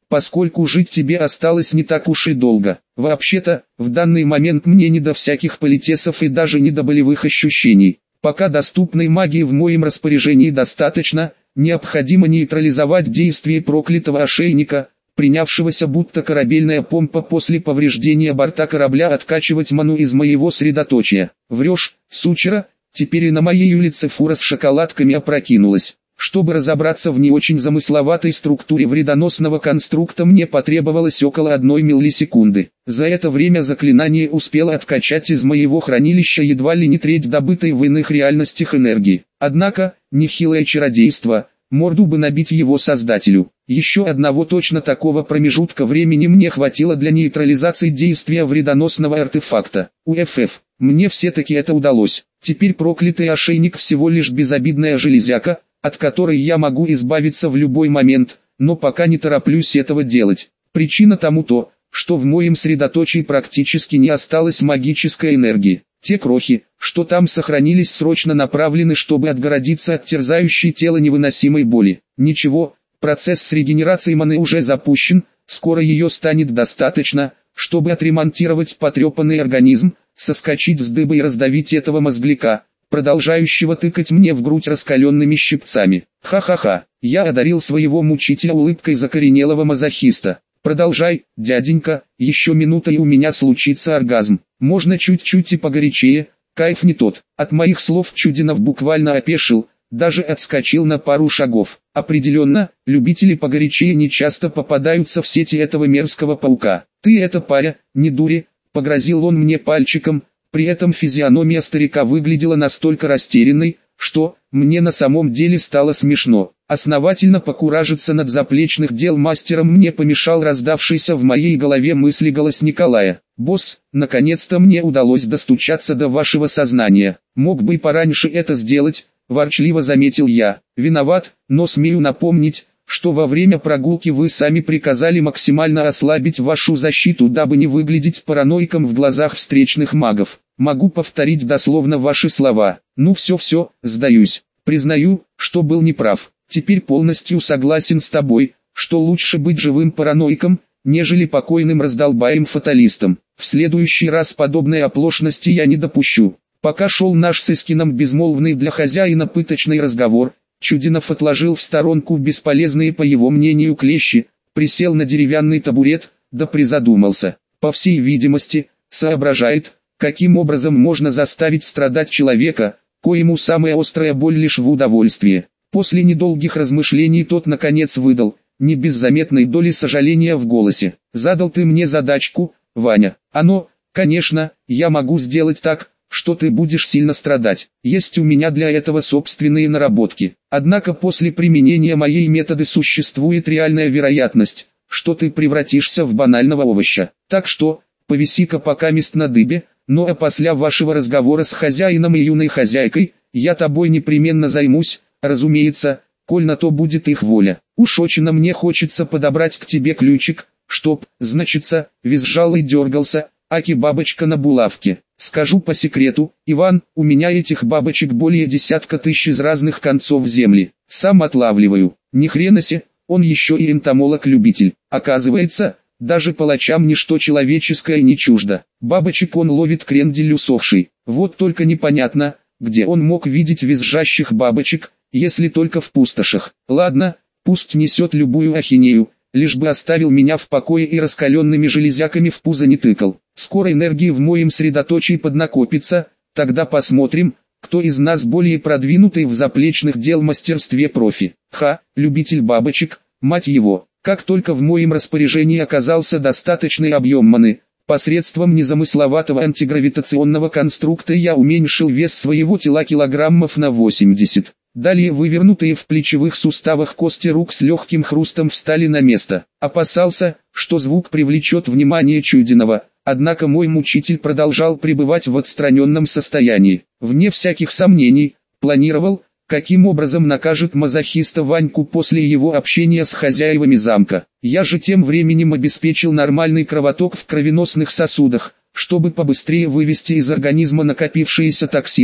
поскольку жить тебе осталось не так уж и долго. Вообще-то, в данный момент мне не до всяких политесов и даже не до болевых ощущений. Пока доступной магии в моем распоряжении достаточно, необходимо нейтрализовать действие проклятого ошейника, принявшегося будто корабельная помпа после повреждения борта корабля откачивать ману из моего средоточия. Врешь, сучара, теперь и на моей улице фура с шоколадками опрокинулась. Чтобы разобраться в не очень замысловатой структуре вредоносного конструкта, мне потребовалось около 1 миллисекунды. За это время заклинание успело откачать из моего хранилища едва ли не треть добытой в иных реальностях энергии. Однако, нехилое чародейство, морду бы набить его создателю. Еще одного точно такого промежутка времени мне хватило для нейтрализации действия вредоносного артефакта. УФФ, мне все-таки это удалось. Теперь проклятый ошейник всего лишь безобидная железяка, от которой я могу избавиться в любой момент, но пока не тороплюсь этого делать. Причина тому то, что в моем средоточии практически не осталось магической энергии. Те крохи, что там сохранились, срочно направлены, чтобы отгородиться от терзающей тело невыносимой боли. Ничего, процесс с регенерацией маны уже запущен, скоро ее станет достаточно, чтобы отремонтировать потрепанный организм, соскочить с дыбы и раздавить этого мозгляка, продолжающего тыкать мне в грудь раскаленными щипцами. Ха-ха-ха, я одарил своего мучителя улыбкой закоренелого мазохиста. Продолжай, дяденька, еще минута и у меня случится оргазм. Можно чуть-чуть и погорячее, кайф не тот. От моих слов Чудинов буквально опешил, даже отскочил на пару шагов. Определенно, любители погорячее не часто попадаются в сети этого мерзкого паука. Ты это, паря, не дури, погрозил он мне пальчиком. При этом физиономия старика выглядела настолько растерянной, что мне на самом деле стало смешно. Основательно покуражиться над заплечных дел мастером мне помешал раздавшийся в моей голове мысли голос Николая. «Босс, наконец-то мне удалось достучаться до вашего сознания. Мог бы и пораньше это сделать», – ворчливо заметил я. «Виноват, но смею напомнить, что во время прогулки вы сами приказали максимально ослабить вашу защиту, дабы не выглядеть параноиком в глазах встречных магов. Могу повторить дословно ваши слова. Ну все, сдаюсь. Признаю, что был неправ. Теперь полностью согласен с тобой, что лучше быть живым параноиком, нежели покойным раздолбаем-фаталистом. В следующий раз подобной оплошности я не допущу». Пока шел наш с Искином безмолвный для хозяина пыточный разговор, Чудинов отложил в сторонку бесполезные, по его мнению, клещи, присел на деревянный табурет, да призадумался. По всей видимости, соображает, каким образом можно заставить страдать человека, коему самая острая боль лишь в удовольствие. После недолгих размышлений тот наконец выдал, не без заметной доли сожаления в голосе: «Задал ты мне задачку, Ваня. Конечно, я могу сделать так, что ты будешь сильно страдать. Есть у меня для этого собственные наработки. Однако после применения моей методы существует реальная вероятность, что ты превратишься в банального овоща. Так что, повиси-ка покамест на дыбе, но после вашего разговора с хозяином и юной хозяйкой, я тобой непременно займусь, разумеется, коль на то будет их воля. Уж очень мне хочется подобрать к тебе ключик, чтоб, значится, визжал и дергался, аки бабочка на булавке. Скажу по секрету, Иван, у меня этих бабочек более 10 тысяч из разных концов земли. Сам отлавливаю. Ни хрена се, он еще и энтомолог-любитель. Оказывается, даже палачам ничто человеческое не чуждо. Бабочек он ловит крендель усохший. Вот только непонятно, где он мог видеть визжащих бабочек, если только в пустошах. Ладно, пусть несет любую ахинею, лишь бы оставил меня в покое и раскаленными железяками в пузо не тыкал. Скоро энергии в моем средоточии поднакопится, тогда посмотрим, кто из нас более продвинутый в заплечных дел мастерстве профи. Любитель бабочек, мать его. Как только в моем распоряжении оказался достаточный объем маны, посредством незамысловатого антигравитационного конструкта я уменьшил вес своего тела килограммов на 80. Далее вывернутые в плечевых суставах кости рук с легким хрустом встали на место. Опасался, что звук привлечет внимание Чудинова, однако мой мучитель продолжал пребывать в отстраненном состоянии. Вне всяких сомнений, планировал, каким образом накажет мазохиста Ваньку после его общения с хозяевами замка. Я же тем временем обеспечил нормальный кровоток в кровеносных сосудах, чтобы побыстрее вывести из организма накопившиеся токсины.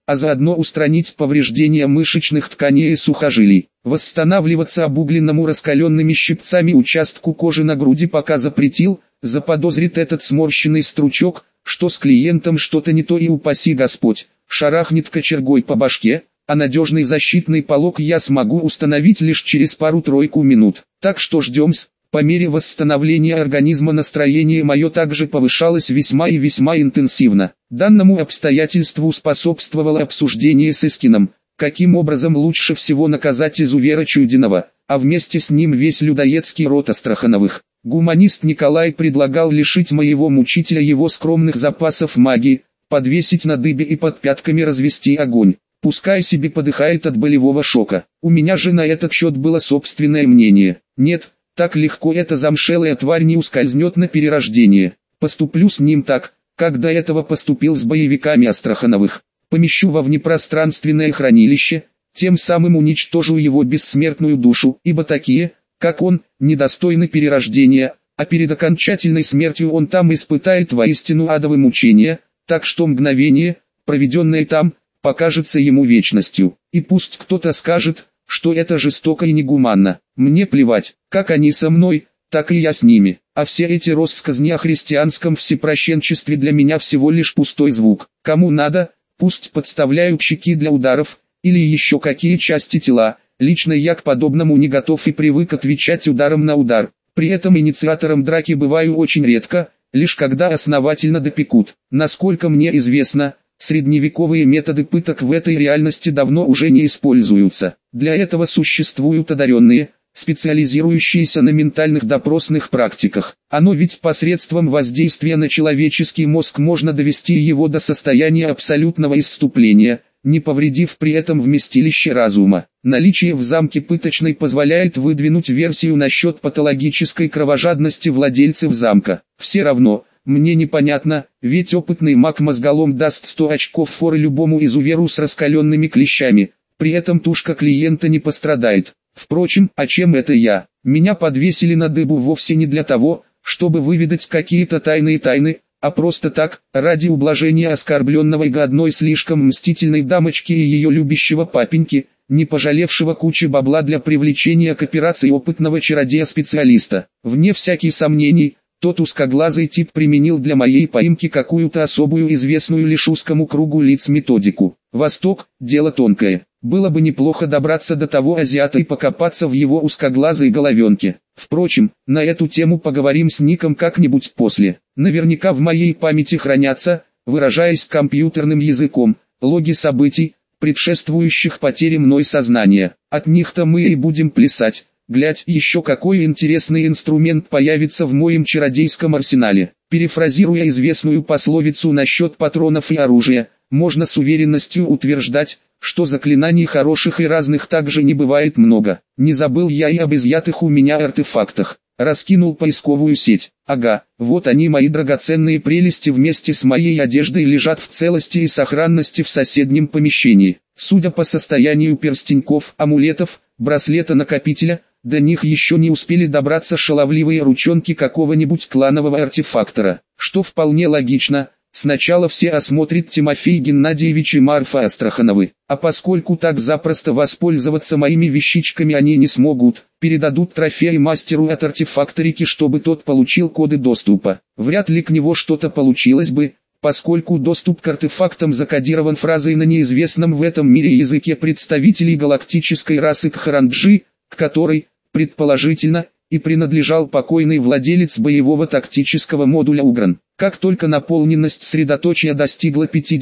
а заодно устранить повреждения мышечных тканей и сухожилий. Восстанавливаться обугленному раскаленными щипцами участку кожи на груди пока запретил, заподозрит этот сморщенный стручок, что с клиентом что-то не то и упаси Господь, шарахнет кочергой по башке, а надежный защитный полог я смогу установить лишь через пару-тройку минут. Так что ждем-с. По мере восстановления организма настроение мое также повышалось весьма и весьма интенсивно. Данному обстоятельству способствовало обсуждение с Искином, каким образом лучше всего наказать изувера Чудинова, а вместе с ним весь людоедский род Астрахановых. Гуманист Николай предлагал лишить моего мучителя его скромных запасов магии, подвесить на дыбе и под пятками развести огонь. Пускай себе подыхает от болевого шока. У меня же на этот счет было собственное мнение. Нет, так легко эта замшелая тварь не ускользнет на перерождение. Поступлю с ним так, как до этого поступил с боевиками Астрахановых. Помещу во внепространственное хранилище, тем самым уничтожу его бессмертную душу, ибо такие, как он, недостойны перерождения, а перед окончательной смертью он там испытает воистину адовые мучения, так что мгновение, проведенное там, покажется ему вечностью. И пусть кто-то скажет, что это жестоко и негуманно. Мне плевать, как они со мной, так и я с ними. А все эти россказни о христианском всепрощенчестве для меня всего лишь пустой звук. Кому надо, пусть подставляют щеки для ударов, или еще какие части тела. Лично я к подобному не готов и привык отвечать ударом на удар. При этом инициатором драки бываю очень редко, лишь когда основательно допекут. Насколько мне известно, средневековые методы пыток в этой реальности давно уже не используются. Для этого существуют одаренные, специализирующиеся на ментальных допросных практиках. Оно ведь посредством воздействия на человеческий мозг можно довести его до состояния абсолютного исступления, не повредив при этом вместилище разума. Наличие в замке пыточной позволяет выдвинуть версию насчет патологической кровожадности владельцев замка. Все равно, мне непонятно, ведь опытный маг-мозголом даст 100 очков форы любому изуверу с раскаленными клещами, при этом тушка клиента не пострадает. Впрочем, а чем это я? Меня подвесили на дыбу вовсе не для того, чтобы выведать какие-то тайны, а просто так, ради ублажения оскорбленного и одной слишком мстительной дамочки и ее любящего папеньки, не пожалевшего кучи бабла для привлечения к операции опытного чародея-специалиста. Вне всяких сомнений, тот узкоглазый тип применил для моей поимки какую-то особую известную лишь узкому кругу лиц методику. Восток – дело тонкое. Было бы неплохо добраться до того азиата и покопаться в его узкоглазой головенке. Впрочем, на эту тему поговорим с Ником как-нибудь после. Наверняка в моей памяти хранятся, выражаясь компьютерным языком, логи событий, предшествующих потере мной сознания. От них-то мы и будем плясать. Глядь, еще какой интересный инструмент появится в моем чародейском арсенале. Перефразируя известную пословицу насчет патронов и оружия, можно с уверенностью утверждать, что заклинаний хороших и разных также не бывает много. Не забыл я и об изъятых у меня артефактах. Раскинул поисковую сеть. Ага, вот они, мои драгоценные прелести, вместе с моей одеждой лежат в целости и сохранности в соседнем помещении. Судя по состоянию перстеньков, амулетов, браслета-накопителя, до них еще не успели добраться шаловливые ручонки какого-нибудь кланового артефактора. Что вполне логично. Сначала все осмотрит Тимофей Геннадьевич и Марфа Астрахановы, а поскольку так запросто воспользоваться моими вещичками они не смогут, передадут трофей мастеру от артефакторики, чтобы тот получил коды доступа. Вряд ли к него что-то получилось бы, поскольку доступ к артефактам закодирован фразой на неизвестном в этом мире языке представителей галактической расы Кхаранджи, к которой, предположительно, и принадлежал покойный владелец боевого тактического модуля Угран. Как только наполненность средоточия достигла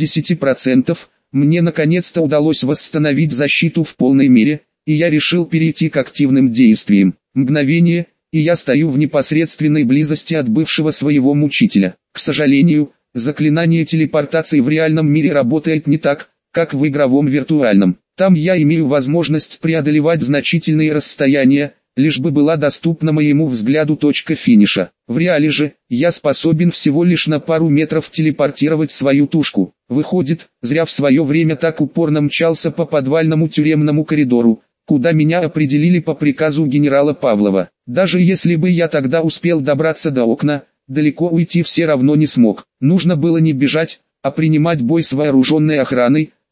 50%, мне наконец-то удалось восстановить защиту в полной мере, и я решил перейти к активным действиям. Мгновение, и я стою в непосредственной близости от бывшего своего мучителя. К сожалению, заклинание телепортации в реальном мире работает не так, как в игровом виртуальном. Там я имею возможность преодолевать значительные расстояния, лишь бы была доступна моему взгляду точка финиша. В реале же, я способен всего лишь на пару метров телепортировать свою тушку. Выходит, зря в свое время так упорно мчался по подвальному тюремному коридору, куда меня определили по приказу генерала Павлова. Даже если бы я тогда успел добраться до окна, далеко уйти все равно не смог. Нужно было не бежать, а принимать бой с вооруженной охраной,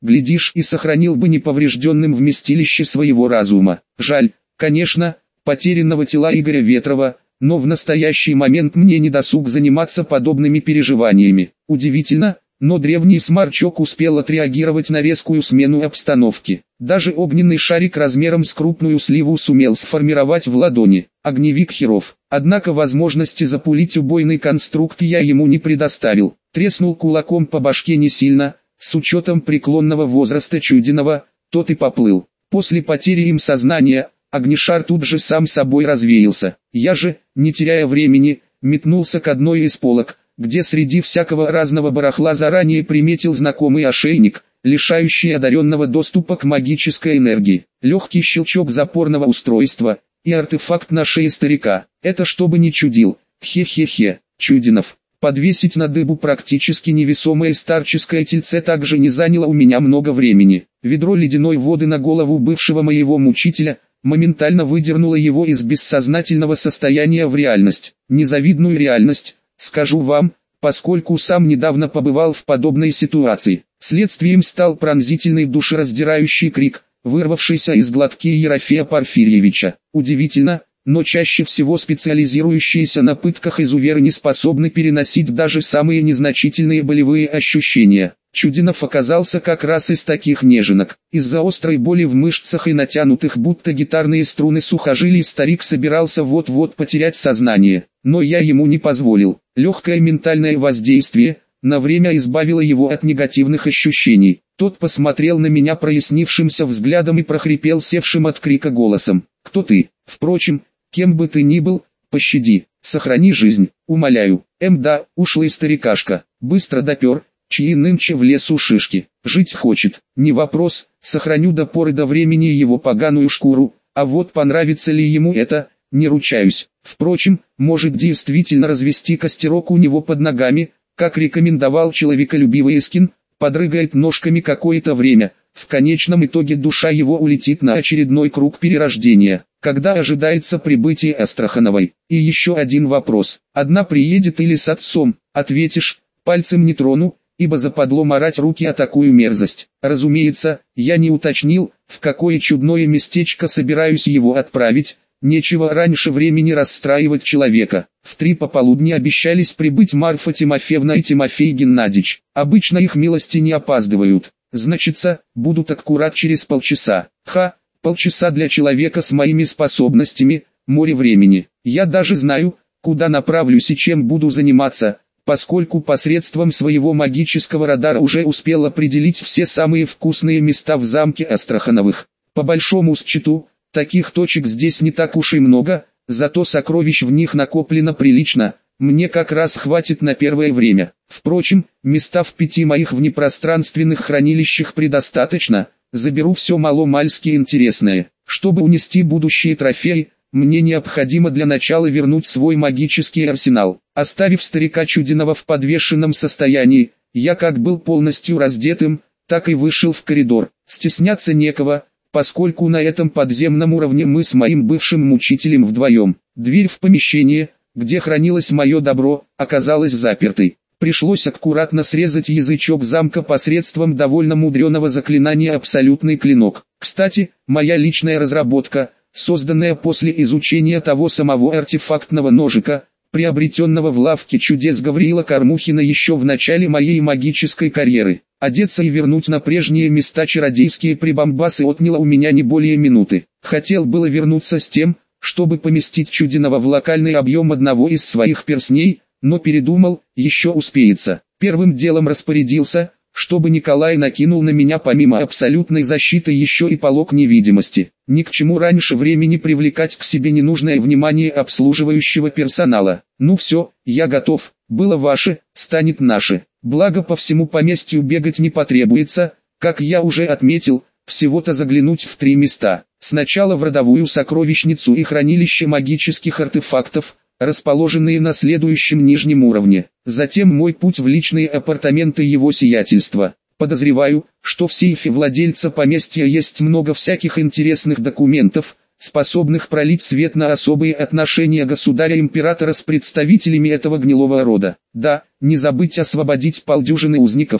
глядишь, и сохранил бы неповрежденным вместилище своего разума. Жаль, конечно, потерянного тела Игоря Ветрова, но в настоящий момент мне не досуг заниматься подобными переживаниями. Удивительно, но древний сморчок успел отреагировать на резкую смену обстановки. Даже огненный шарик размером с крупную сливу сумел сформировать в ладони. Огневик херов. Однако возможности запулить убойный конструкт я ему не предоставил. Треснул кулаком по башке не сильно, с учетом преклонного возраста Чудинова, тот и поплыл. После потери им сознания, огнешар тут же сам собой развеялся. Я же, не теряя времени, метнулся к одной из полок, где среди всякого разного барахла заранее приметил знакомый ошейник, лишающий одаренного доступа к магической энергии. Легкий щелчок запорного устройства, и артефакт на шее старика. Это чтобы не чудил. Хе-хе-хе, Чудинов. Подвесить на дыбу практически невесомое старческое тельце также не заняло у меня много времени. Ведро ледяной воды на голову бывшего моего мучителя моментально выдернуло его из бессознательного состояния в реальность. Незавидную реальность, скажу вам, поскольку сам недавно побывал в подобной ситуации. Следствием стал пронзительный душераздирающий крик, вырвавшийся из глотки Ерофея Порфирьевича. Удивительно, но чаще всего специализирующиеся на пытках изуверы не способны переносить даже самые незначительные болевые ощущения. Чудинов оказался как раз из таких неженок. Из-за острой боли в мышцах и натянутых будто гитарные струны сухожилий старик собирался вот-вот потерять сознание, но я ему не позволил. Легкое ментальное воздействие на время избавило его от негативных ощущений. Тот посмотрел на меня прояснившимся взглядом и прохрипел севшим от крика голосом: «Кто ты? Впрочем, кем бы ты ни был, пощади, сохрани жизнь, умоляю». Да, ушлый старикашка, быстро допер, чьи нынче в лесу шишки. Жить хочет, не вопрос, сохраню до поры до времени его поганую шкуру, а вот понравится ли ему это, не ручаюсь. Впрочем, может действительно развести костерок у него под ногами, как рекомендовал человеколюбивый Искин, подрыгает ножками какое-то время, в конечном итоге душа его улетит на очередной круг перерождения. Когда ожидается прибытие Астрахановой? И еще один вопрос: одна приедет или с отцом? Ответишь: пальцем не трону, ибо западло марать руки о такую мерзость. Разумеется, я не уточнил, в какое чудное местечко собираюсь его отправить. Нечего раньше времени расстраивать человека. В 3 пополудни обещались прибыть Марфа Тимофеевна и Тимофей Геннадьевич. Обычно их милости не опаздывают. Значится, будут аккурат через полчаса. Полчаса для человека с моими способностями, море времени. Я даже знаю, куда направлюсь и чем буду заниматься, поскольку посредством своего магического радара уже успел определить все самые вкусные места в замке Астрахановых. По большому счету, таких точек здесь не так уж и много, зато сокровищ в них накоплено прилично, мне как раз хватит на первое время. Впрочем, места в 5 моих внепространственных хранилищах предостаточно, заберу все мало-мальски интересное. Чтобы унести будущие трофеи, мне необходимо для начала вернуть свой магический арсенал. Оставив старика Чудинова в подвешенном состоянии, я как был полностью раздетым, так и вышел в коридор. Стесняться некого, поскольку на этом подземном уровне мы с моим бывшим мучителем вдвоем. Дверь в помещение, где хранилось мое добро, оказалась запертой. Пришлось аккуратно срезать язычок замка посредством довольно мудреного заклинания «Абсолютный клинок». Кстати, моя личная разработка, созданная после изучения того самого артефактного ножика, приобретенного в лавке чудес Гавриила Кормухина еще в начале моей магической карьеры. Одеться и вернуть на прежние места чародейские прибамбасы отняло у меня не более минуты. Хотел было вернуться с тем, чтобы поместить Чудинова в локальный объем одного из своих перстней, но передумал, еще успеется. Первым делом распорядился, чтобы Николай накинул на меня помимо абсолютной защиты еще и полог невидимости. Ни к чему раньше времени привлекать к себе ненужное внимание обслуживающего персонала. Ну все, я готов, было ваше, станет наше. Благо по всему поместью бегать не потребуется, как я уже отметил, всего-то заглянуть в 3 места. Сначала в родовую сокровищницу и хранилище магических артефактов, расположенные на следующем нижнем уровне. Затем мой путь в личные апартаменты его сиятельства. Подозреваю, что в сейфе владельца поместья есть много всяких интересных документов, способных пролить свет на особые отношения государя-императора с представителями этого гнилого рода. Да, не забыть освободить полдюжины узников,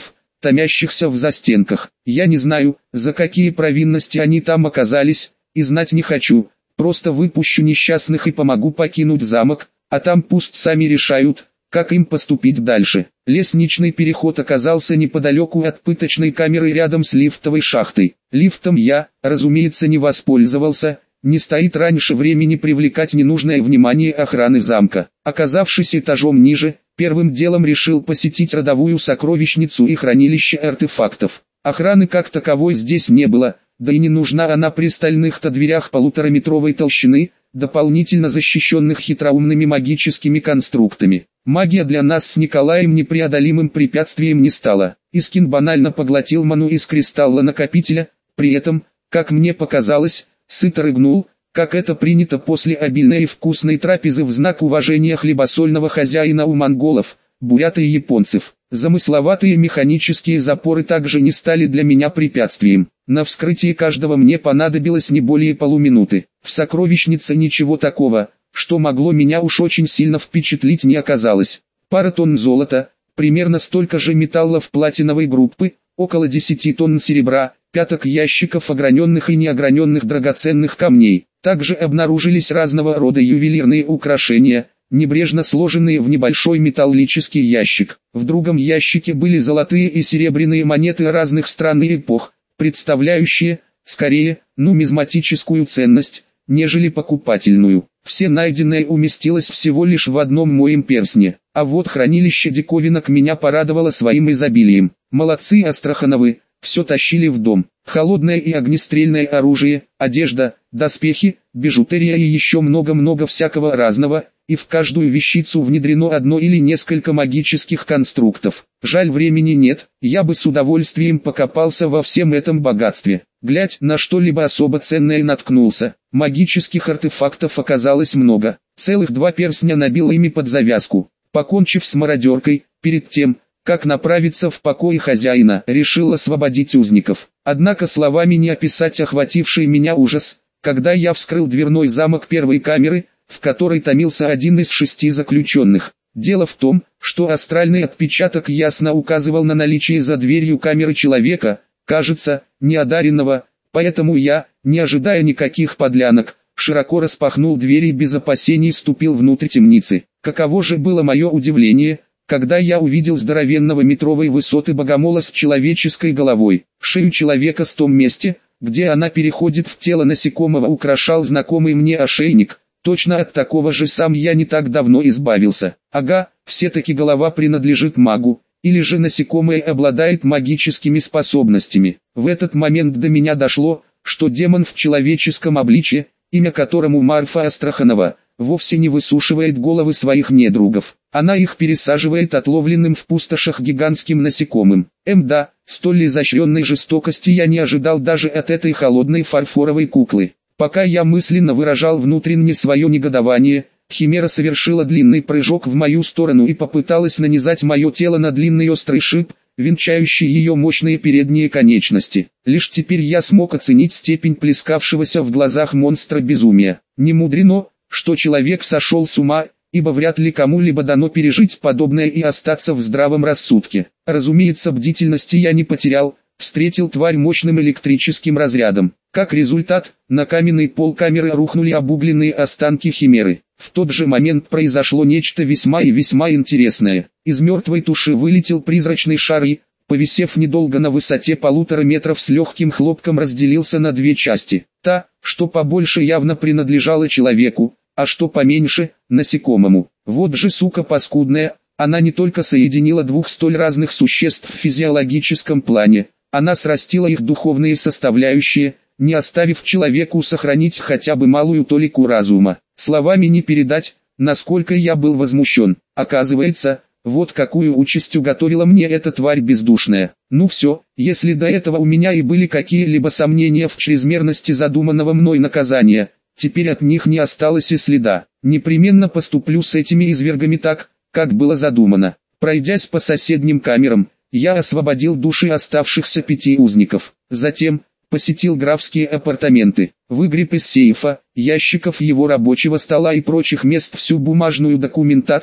томящихся в застенках. Я не знаю, за какие провинности они там оказались, и знать не хочу, просто выпущу несчастных и помогу покинуть замок, а там пусть сами решают, как им поступить дальше. Лестничный переход оказался неподалеку от пыточной камеры рядом с лифтовой шахтой. Лифтом я, разумеется, не воспользовался, не стоит раньше времени привлекать ненужное внимание охраны замка. Оказавшись этажом ниже, первым делом решил посетить родовую сокровищницу и хранилище артефактов. Охраны как таковой здесь не было, да и не нужна она при стальных-то дверях полутораметровой толщины, дополнительно защищенных хитроумными магическими конструктами. Магия для нас с Николаем непреодолимым препятствием не стала. Искин банально поглотил ману из кристалла накопителя, при этом, как мне показалось, сыто рыгнул, как это принято после обильной и вкусной трапезы в знак уважения хлебосольного хозяина у монголов, бурят и японцев. Замысловатые механические запоры также не стали для меня препятствием. На вскрытие каждого мне понадобилось не более полуминуты. В сокровищнице ничего такого, что могло меня уж очень сильно впечатлить, не оказалось. Пара тонн золота, примерно столько же металлов платиновой группы, около 10 тонн серебра, пяток ящиков ограненных и неограненных драгоценных камней. Также обнаружились разного рода ювелирные украшения, небрежно сложенные в небольшой металлический ящик. В другом ящике были золотые и серебряные монеты разных стран и эпох, представляющие, скорее, нумизматическую ценность, нежели покупательную. Все найденное уместилось всего лишь в одном моем перстне. А вот хранилище диковинок меня порадовало своим изобилием. Молодцы Астрахановы, все тащили в дом. Холодное и огнестрельное оружие, одежда, доспехи, бижутерия и еще много-много всякого разного, и в каждую вещицу внедрено одно или несколько магических конструктов. Жаль, времени нет, я бы с удовольствием покопался во всем этом богатстве. Глядь, на что-либо особо ценное наткнулся. Магических артефактов оказалось много. Целых 2 перстня набил ими под завязку. Покончив с мародеркой, перед тем, как направиться в покои хозяина, решил освободить узников. Однако словами не описать охвативший меня ужас, когда я вскрыл дверной замок первой камеры, в которой томился один из 6 заключенных. Дело в том, что астральный отпечаток ясно указывал на наличие за дверью камеры человека, кажется, неодаренного, поэтому я, не ожидая никаких подлянок, широко распахнул двери и без опасений ступил внутрь темницы. Каково же было мое удивление, когда я увидел здоровенного метровой высоты богомола с человеческой головой. Шею человека с том месте, где она переходит в тело насекомого, украшал знакомый мне ошейник. Точно от такого же сам я не так давно избавился. Ага, все-таки голова принадлежит магу, или же насекомое обладает магическими способностями. В этот момент до меня дошло, что демон в человеческом обличье, имя которому Марфа Астраханова, вовсе не высушивает головы своих недругов. Она их пересаживает отловленным в пустошах гигантским насекомым. Да, столь изощренной жестокости я не ожидал даже от этой холодной фарфоровой куклы. Пока я мысленно выражал внутренне свое негодование, Химера совершила длинный прыжок в мою сторону и попыталась нанизать мое тело на длинный острый шип, венчающий ее мощные передние конечности. Лишь теперь я смог оценить степень плескавшегося в глазах монстра безумия. Не мудрено, что человек сошел с ума, ибо вряд ли кому-либо дано пережить подобное и остаться в здравом рассудке. Разумеется, бдительности я не потерял, встретил тварь мощным электрическим разрядом. Как результат, на каменный пол камеры рухнули обугленные останки химеры. В тот же момент произошло нечто весьма и весьма интересное. Из мертвой туши вылетел призрачный шар и, повисев недолго на высоте 1,5 метра, с легким хлопком разделился на 2 части. Та, что побольше, явно принадлежала человеку, а что поменьше – насекомому. Вот же сука паскудная, она не только соединила 2 столь разных существ в физиологическом плане, она срастила их духовные составляющие, не оставив человеку сохранить хотя бы малую толику разума. Словами не передать, насколько я был возмущен. Оказывается, вот какую участь уготовила мне эта тварь бездушная. Ну все, если до этого у меня и были какие-либо сомнения в чрезмерности задуманного мной наказания, теперь от них не осталось и следа. Непременно поступлю с этими извергами так, как было задумано. Пройдясь по соседним камерам, я освободил души оставшихся 5 узников. Затем посетил графские апартаменты, выгреб из сейфа, ящиков его рабочего стола и прочих мест всю бумажную документацию,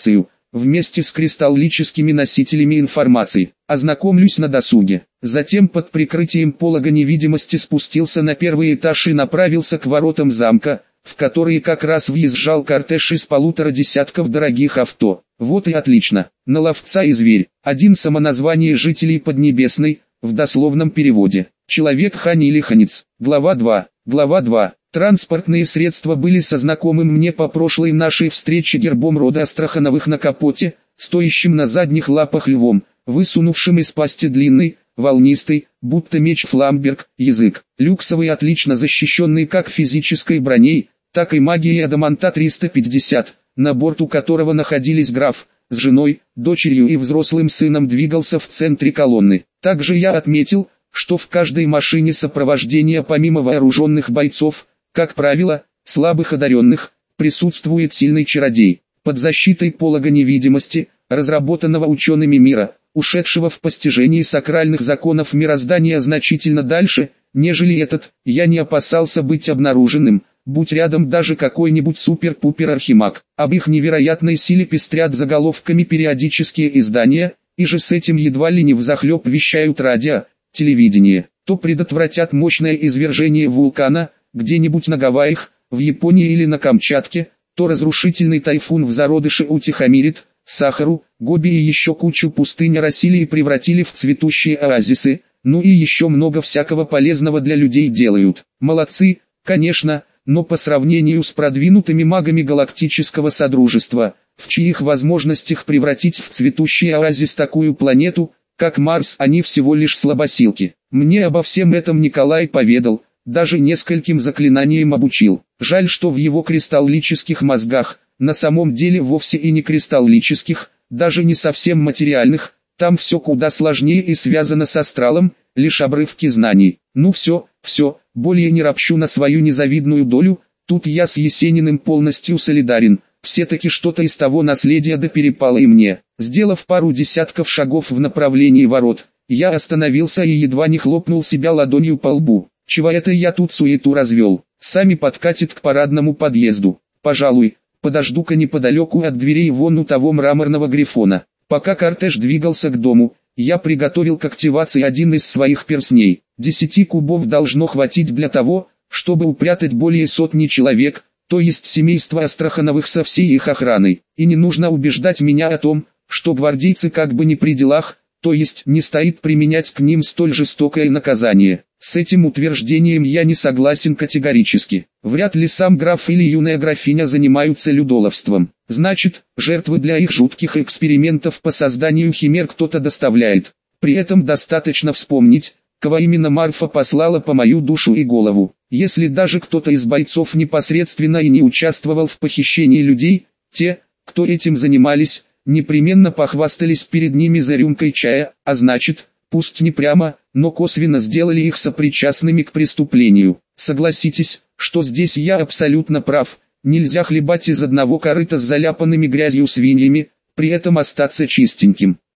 вместе с кристаллическими носителями информации. Ознакомлюсь на досуге. Затем под прикрытием полога невидимости спустился на первый этаж и направился к воротам замка, в которые как раз въезжал кортеж из 1,5 десятков дорогих авто. Вот и отлично. На ловца и зверь. Один самоназвание жителей Поднебесной, в дословном переводе. Человек-хань или ханец. Глава 2. Глава 2. Транспортные средства были со знакомым мне по прошлой нашей встрече гербом рода Астрахановых на капоте, стоящим на задних лапах львом, высунувшим из пасти длинный, волнистый, будто меч фламберг, язык. Люксовый, отлично защищенный как физической броней, так и магией Адаманта 350, на борту которого находились граф, с женой, дочерью и взрослым сыном двигался в центре колонны. Также я отметил, что в каждой машине сопровождения помимо вооруженных бойцов, как правило, слабых одаренных, присутствует сильный чародей. Под защитой полога невидимости, разработанного учеными мира, ушедшего в постижении сакральных законов мироздания значительно дальше, нежели этот, я не опасался быть обнаруженным, будь рядом даже какой-нибудь супер-пупер архимаг. Об их невероятной силе пестрят заголовками периодические издания, и же с этим едва ли не взахлеб вещают радио, телевидение. То предотвратят мощное извержение вулкана, где-нибудь на Гавайях, в Японии или на Камчатке, то разрушительный тайфун в зародыше утихомирит, Сахару, Гоби и еще кучу пустынь оросили и превратили в цветущие оазисы, ну и еще много всякого полезного для людей делают. Молодцы, конечно, но по сравнению с продвинутыми магами галактического содружества, в чьих возможностях превратить в цветущий оазис такую планету, как Марс, они всего лишь слабосилки. Мне обо всем этом Николай поведал, даже нескольким заклинаниям обучил. Жаль, что в его кристаллических мозгах, на самом деле вовсе и не кристаллических, даже не совсем материальных, там все куда сложнее и связано с астралом, лишь обрывки знаний. Ну все, более не ропщу на свою незавидную долю, тут я с Есениным полностью солидарен, все-таки что-то из того наследия да перепало и мне. Сделав пару десятков шагов в направлении ворот, я остановился и едва не хлопнул себя ладонью по лбу. Чего это я тут суету развел? Сами подкатит к парадному подъезду. Пожалуй, подожду-ка неподалеку от дверей вон у того мраморного грифона. Пока кортеж двигался к дому, я приготовил к активации один из своих перстней. 10 кубов должно хватить для того, чтобы упрятать более сотни человек, то есть семейство Астрахановых со всей их охраной. И не нужно убеждать меня о том, что гвардейцы как бы не при делах, то есть не стоит применять к ним столь жестокое наказание. С этим утверждением я не согласен категорически. Вряд ли сам граф или юная графиня занимаются людоловством. Значит, жертвы для их жутких экспериментов по созданию химер кто-то доставляет. При этом достаточно вспомнить, кого именно Марфа послала по мою душу и голову. Если даже кто-то из бойцов непосредственно и не участвовал в похищении людей, те, кто этим занимались, непременно похвастались перед ними за рюмкой чая, а значит, пусть не прямо, но косвенно сделали их сопричастными к преступлению. Согласитесь, что здесь я абсолютно прав, нельзя хлебать из одного корыта с заляпанными грязью свиньями, при этом остаться чистеньким.